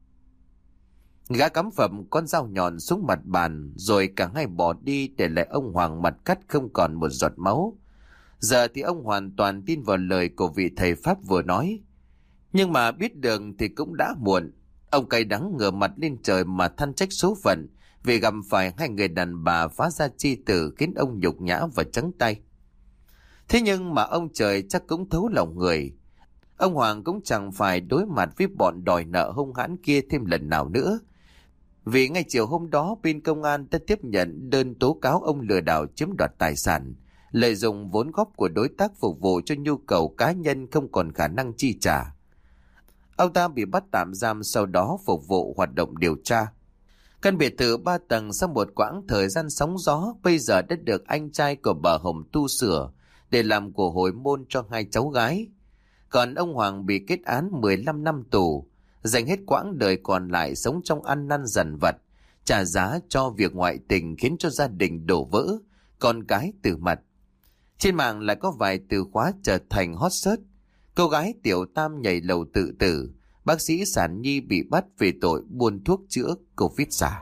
Gã cắm phập con dao nhọn xuống mặt bàn rồi cả hai bỏ đi, để lại ông Hoàng mặt cắt không còn một giọt máu. Giờ thì ông hoàn toàn tin vào lời của vị thầy Pháp vừa nói. Nhưng mà biết được thì cũng đã muộn. Ông cay đắng ngửa mặt lên trời mà than trách số phận vì gặp phải hai người đàn bà phá gia chi tử, khiến ông nhục nhã và trắng tay. Thế nhưng mà ông trời chắc cũng thấu lòng người. Ông Hoàng cũng chẳng phải đối mặt với bọn đòi nợ hung hãn kia thêm lần nào nữa. Vì ngay chiều hôm đó bên công an đã tiếp nhận đơn tố cáo ông lừa đảo chiếm đoạt tài sản, lợi dụng vốn góp của đối tác phục vụ cho nhu cầu cá nhân không còn khả năng chi trả. Ông ta bị bắt tạm giam, sau đó phục vụ hoạt động điều tra. Căn biệt thự ba tầng sau một quãng thời gian sóng gió bây giờ đã được anh trai của bà Hồng tu sửa để làm của hồi môn cho hai cháu gái. Còn ông Hoàng bị kết án mười lăm năm tù, dành hết quãng đời còn lại sống trong ăn năn dằn vặt, trả giá cho việc ngoại tình khiến cho gia đình đổ vỡ, con cái từ mặt. Trên mạng lại có vài từ khóa trở thành hot search: cô gái tiểu tam nhảy lầu tự tử, bác sĩ sản nhi bị bắt vì tội buôn thuốc chữa Covid giả.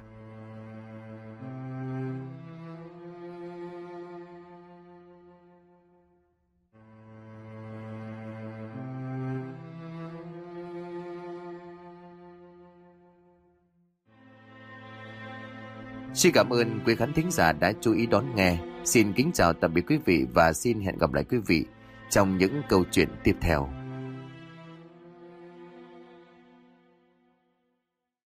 Xin cảm ơn quý khán thính giả đã chú ý đón nghe. Xin kính chào tạm biệt quý vị và xin hẹn gặp lại quý vị trong những câu chuyện tiếp theo.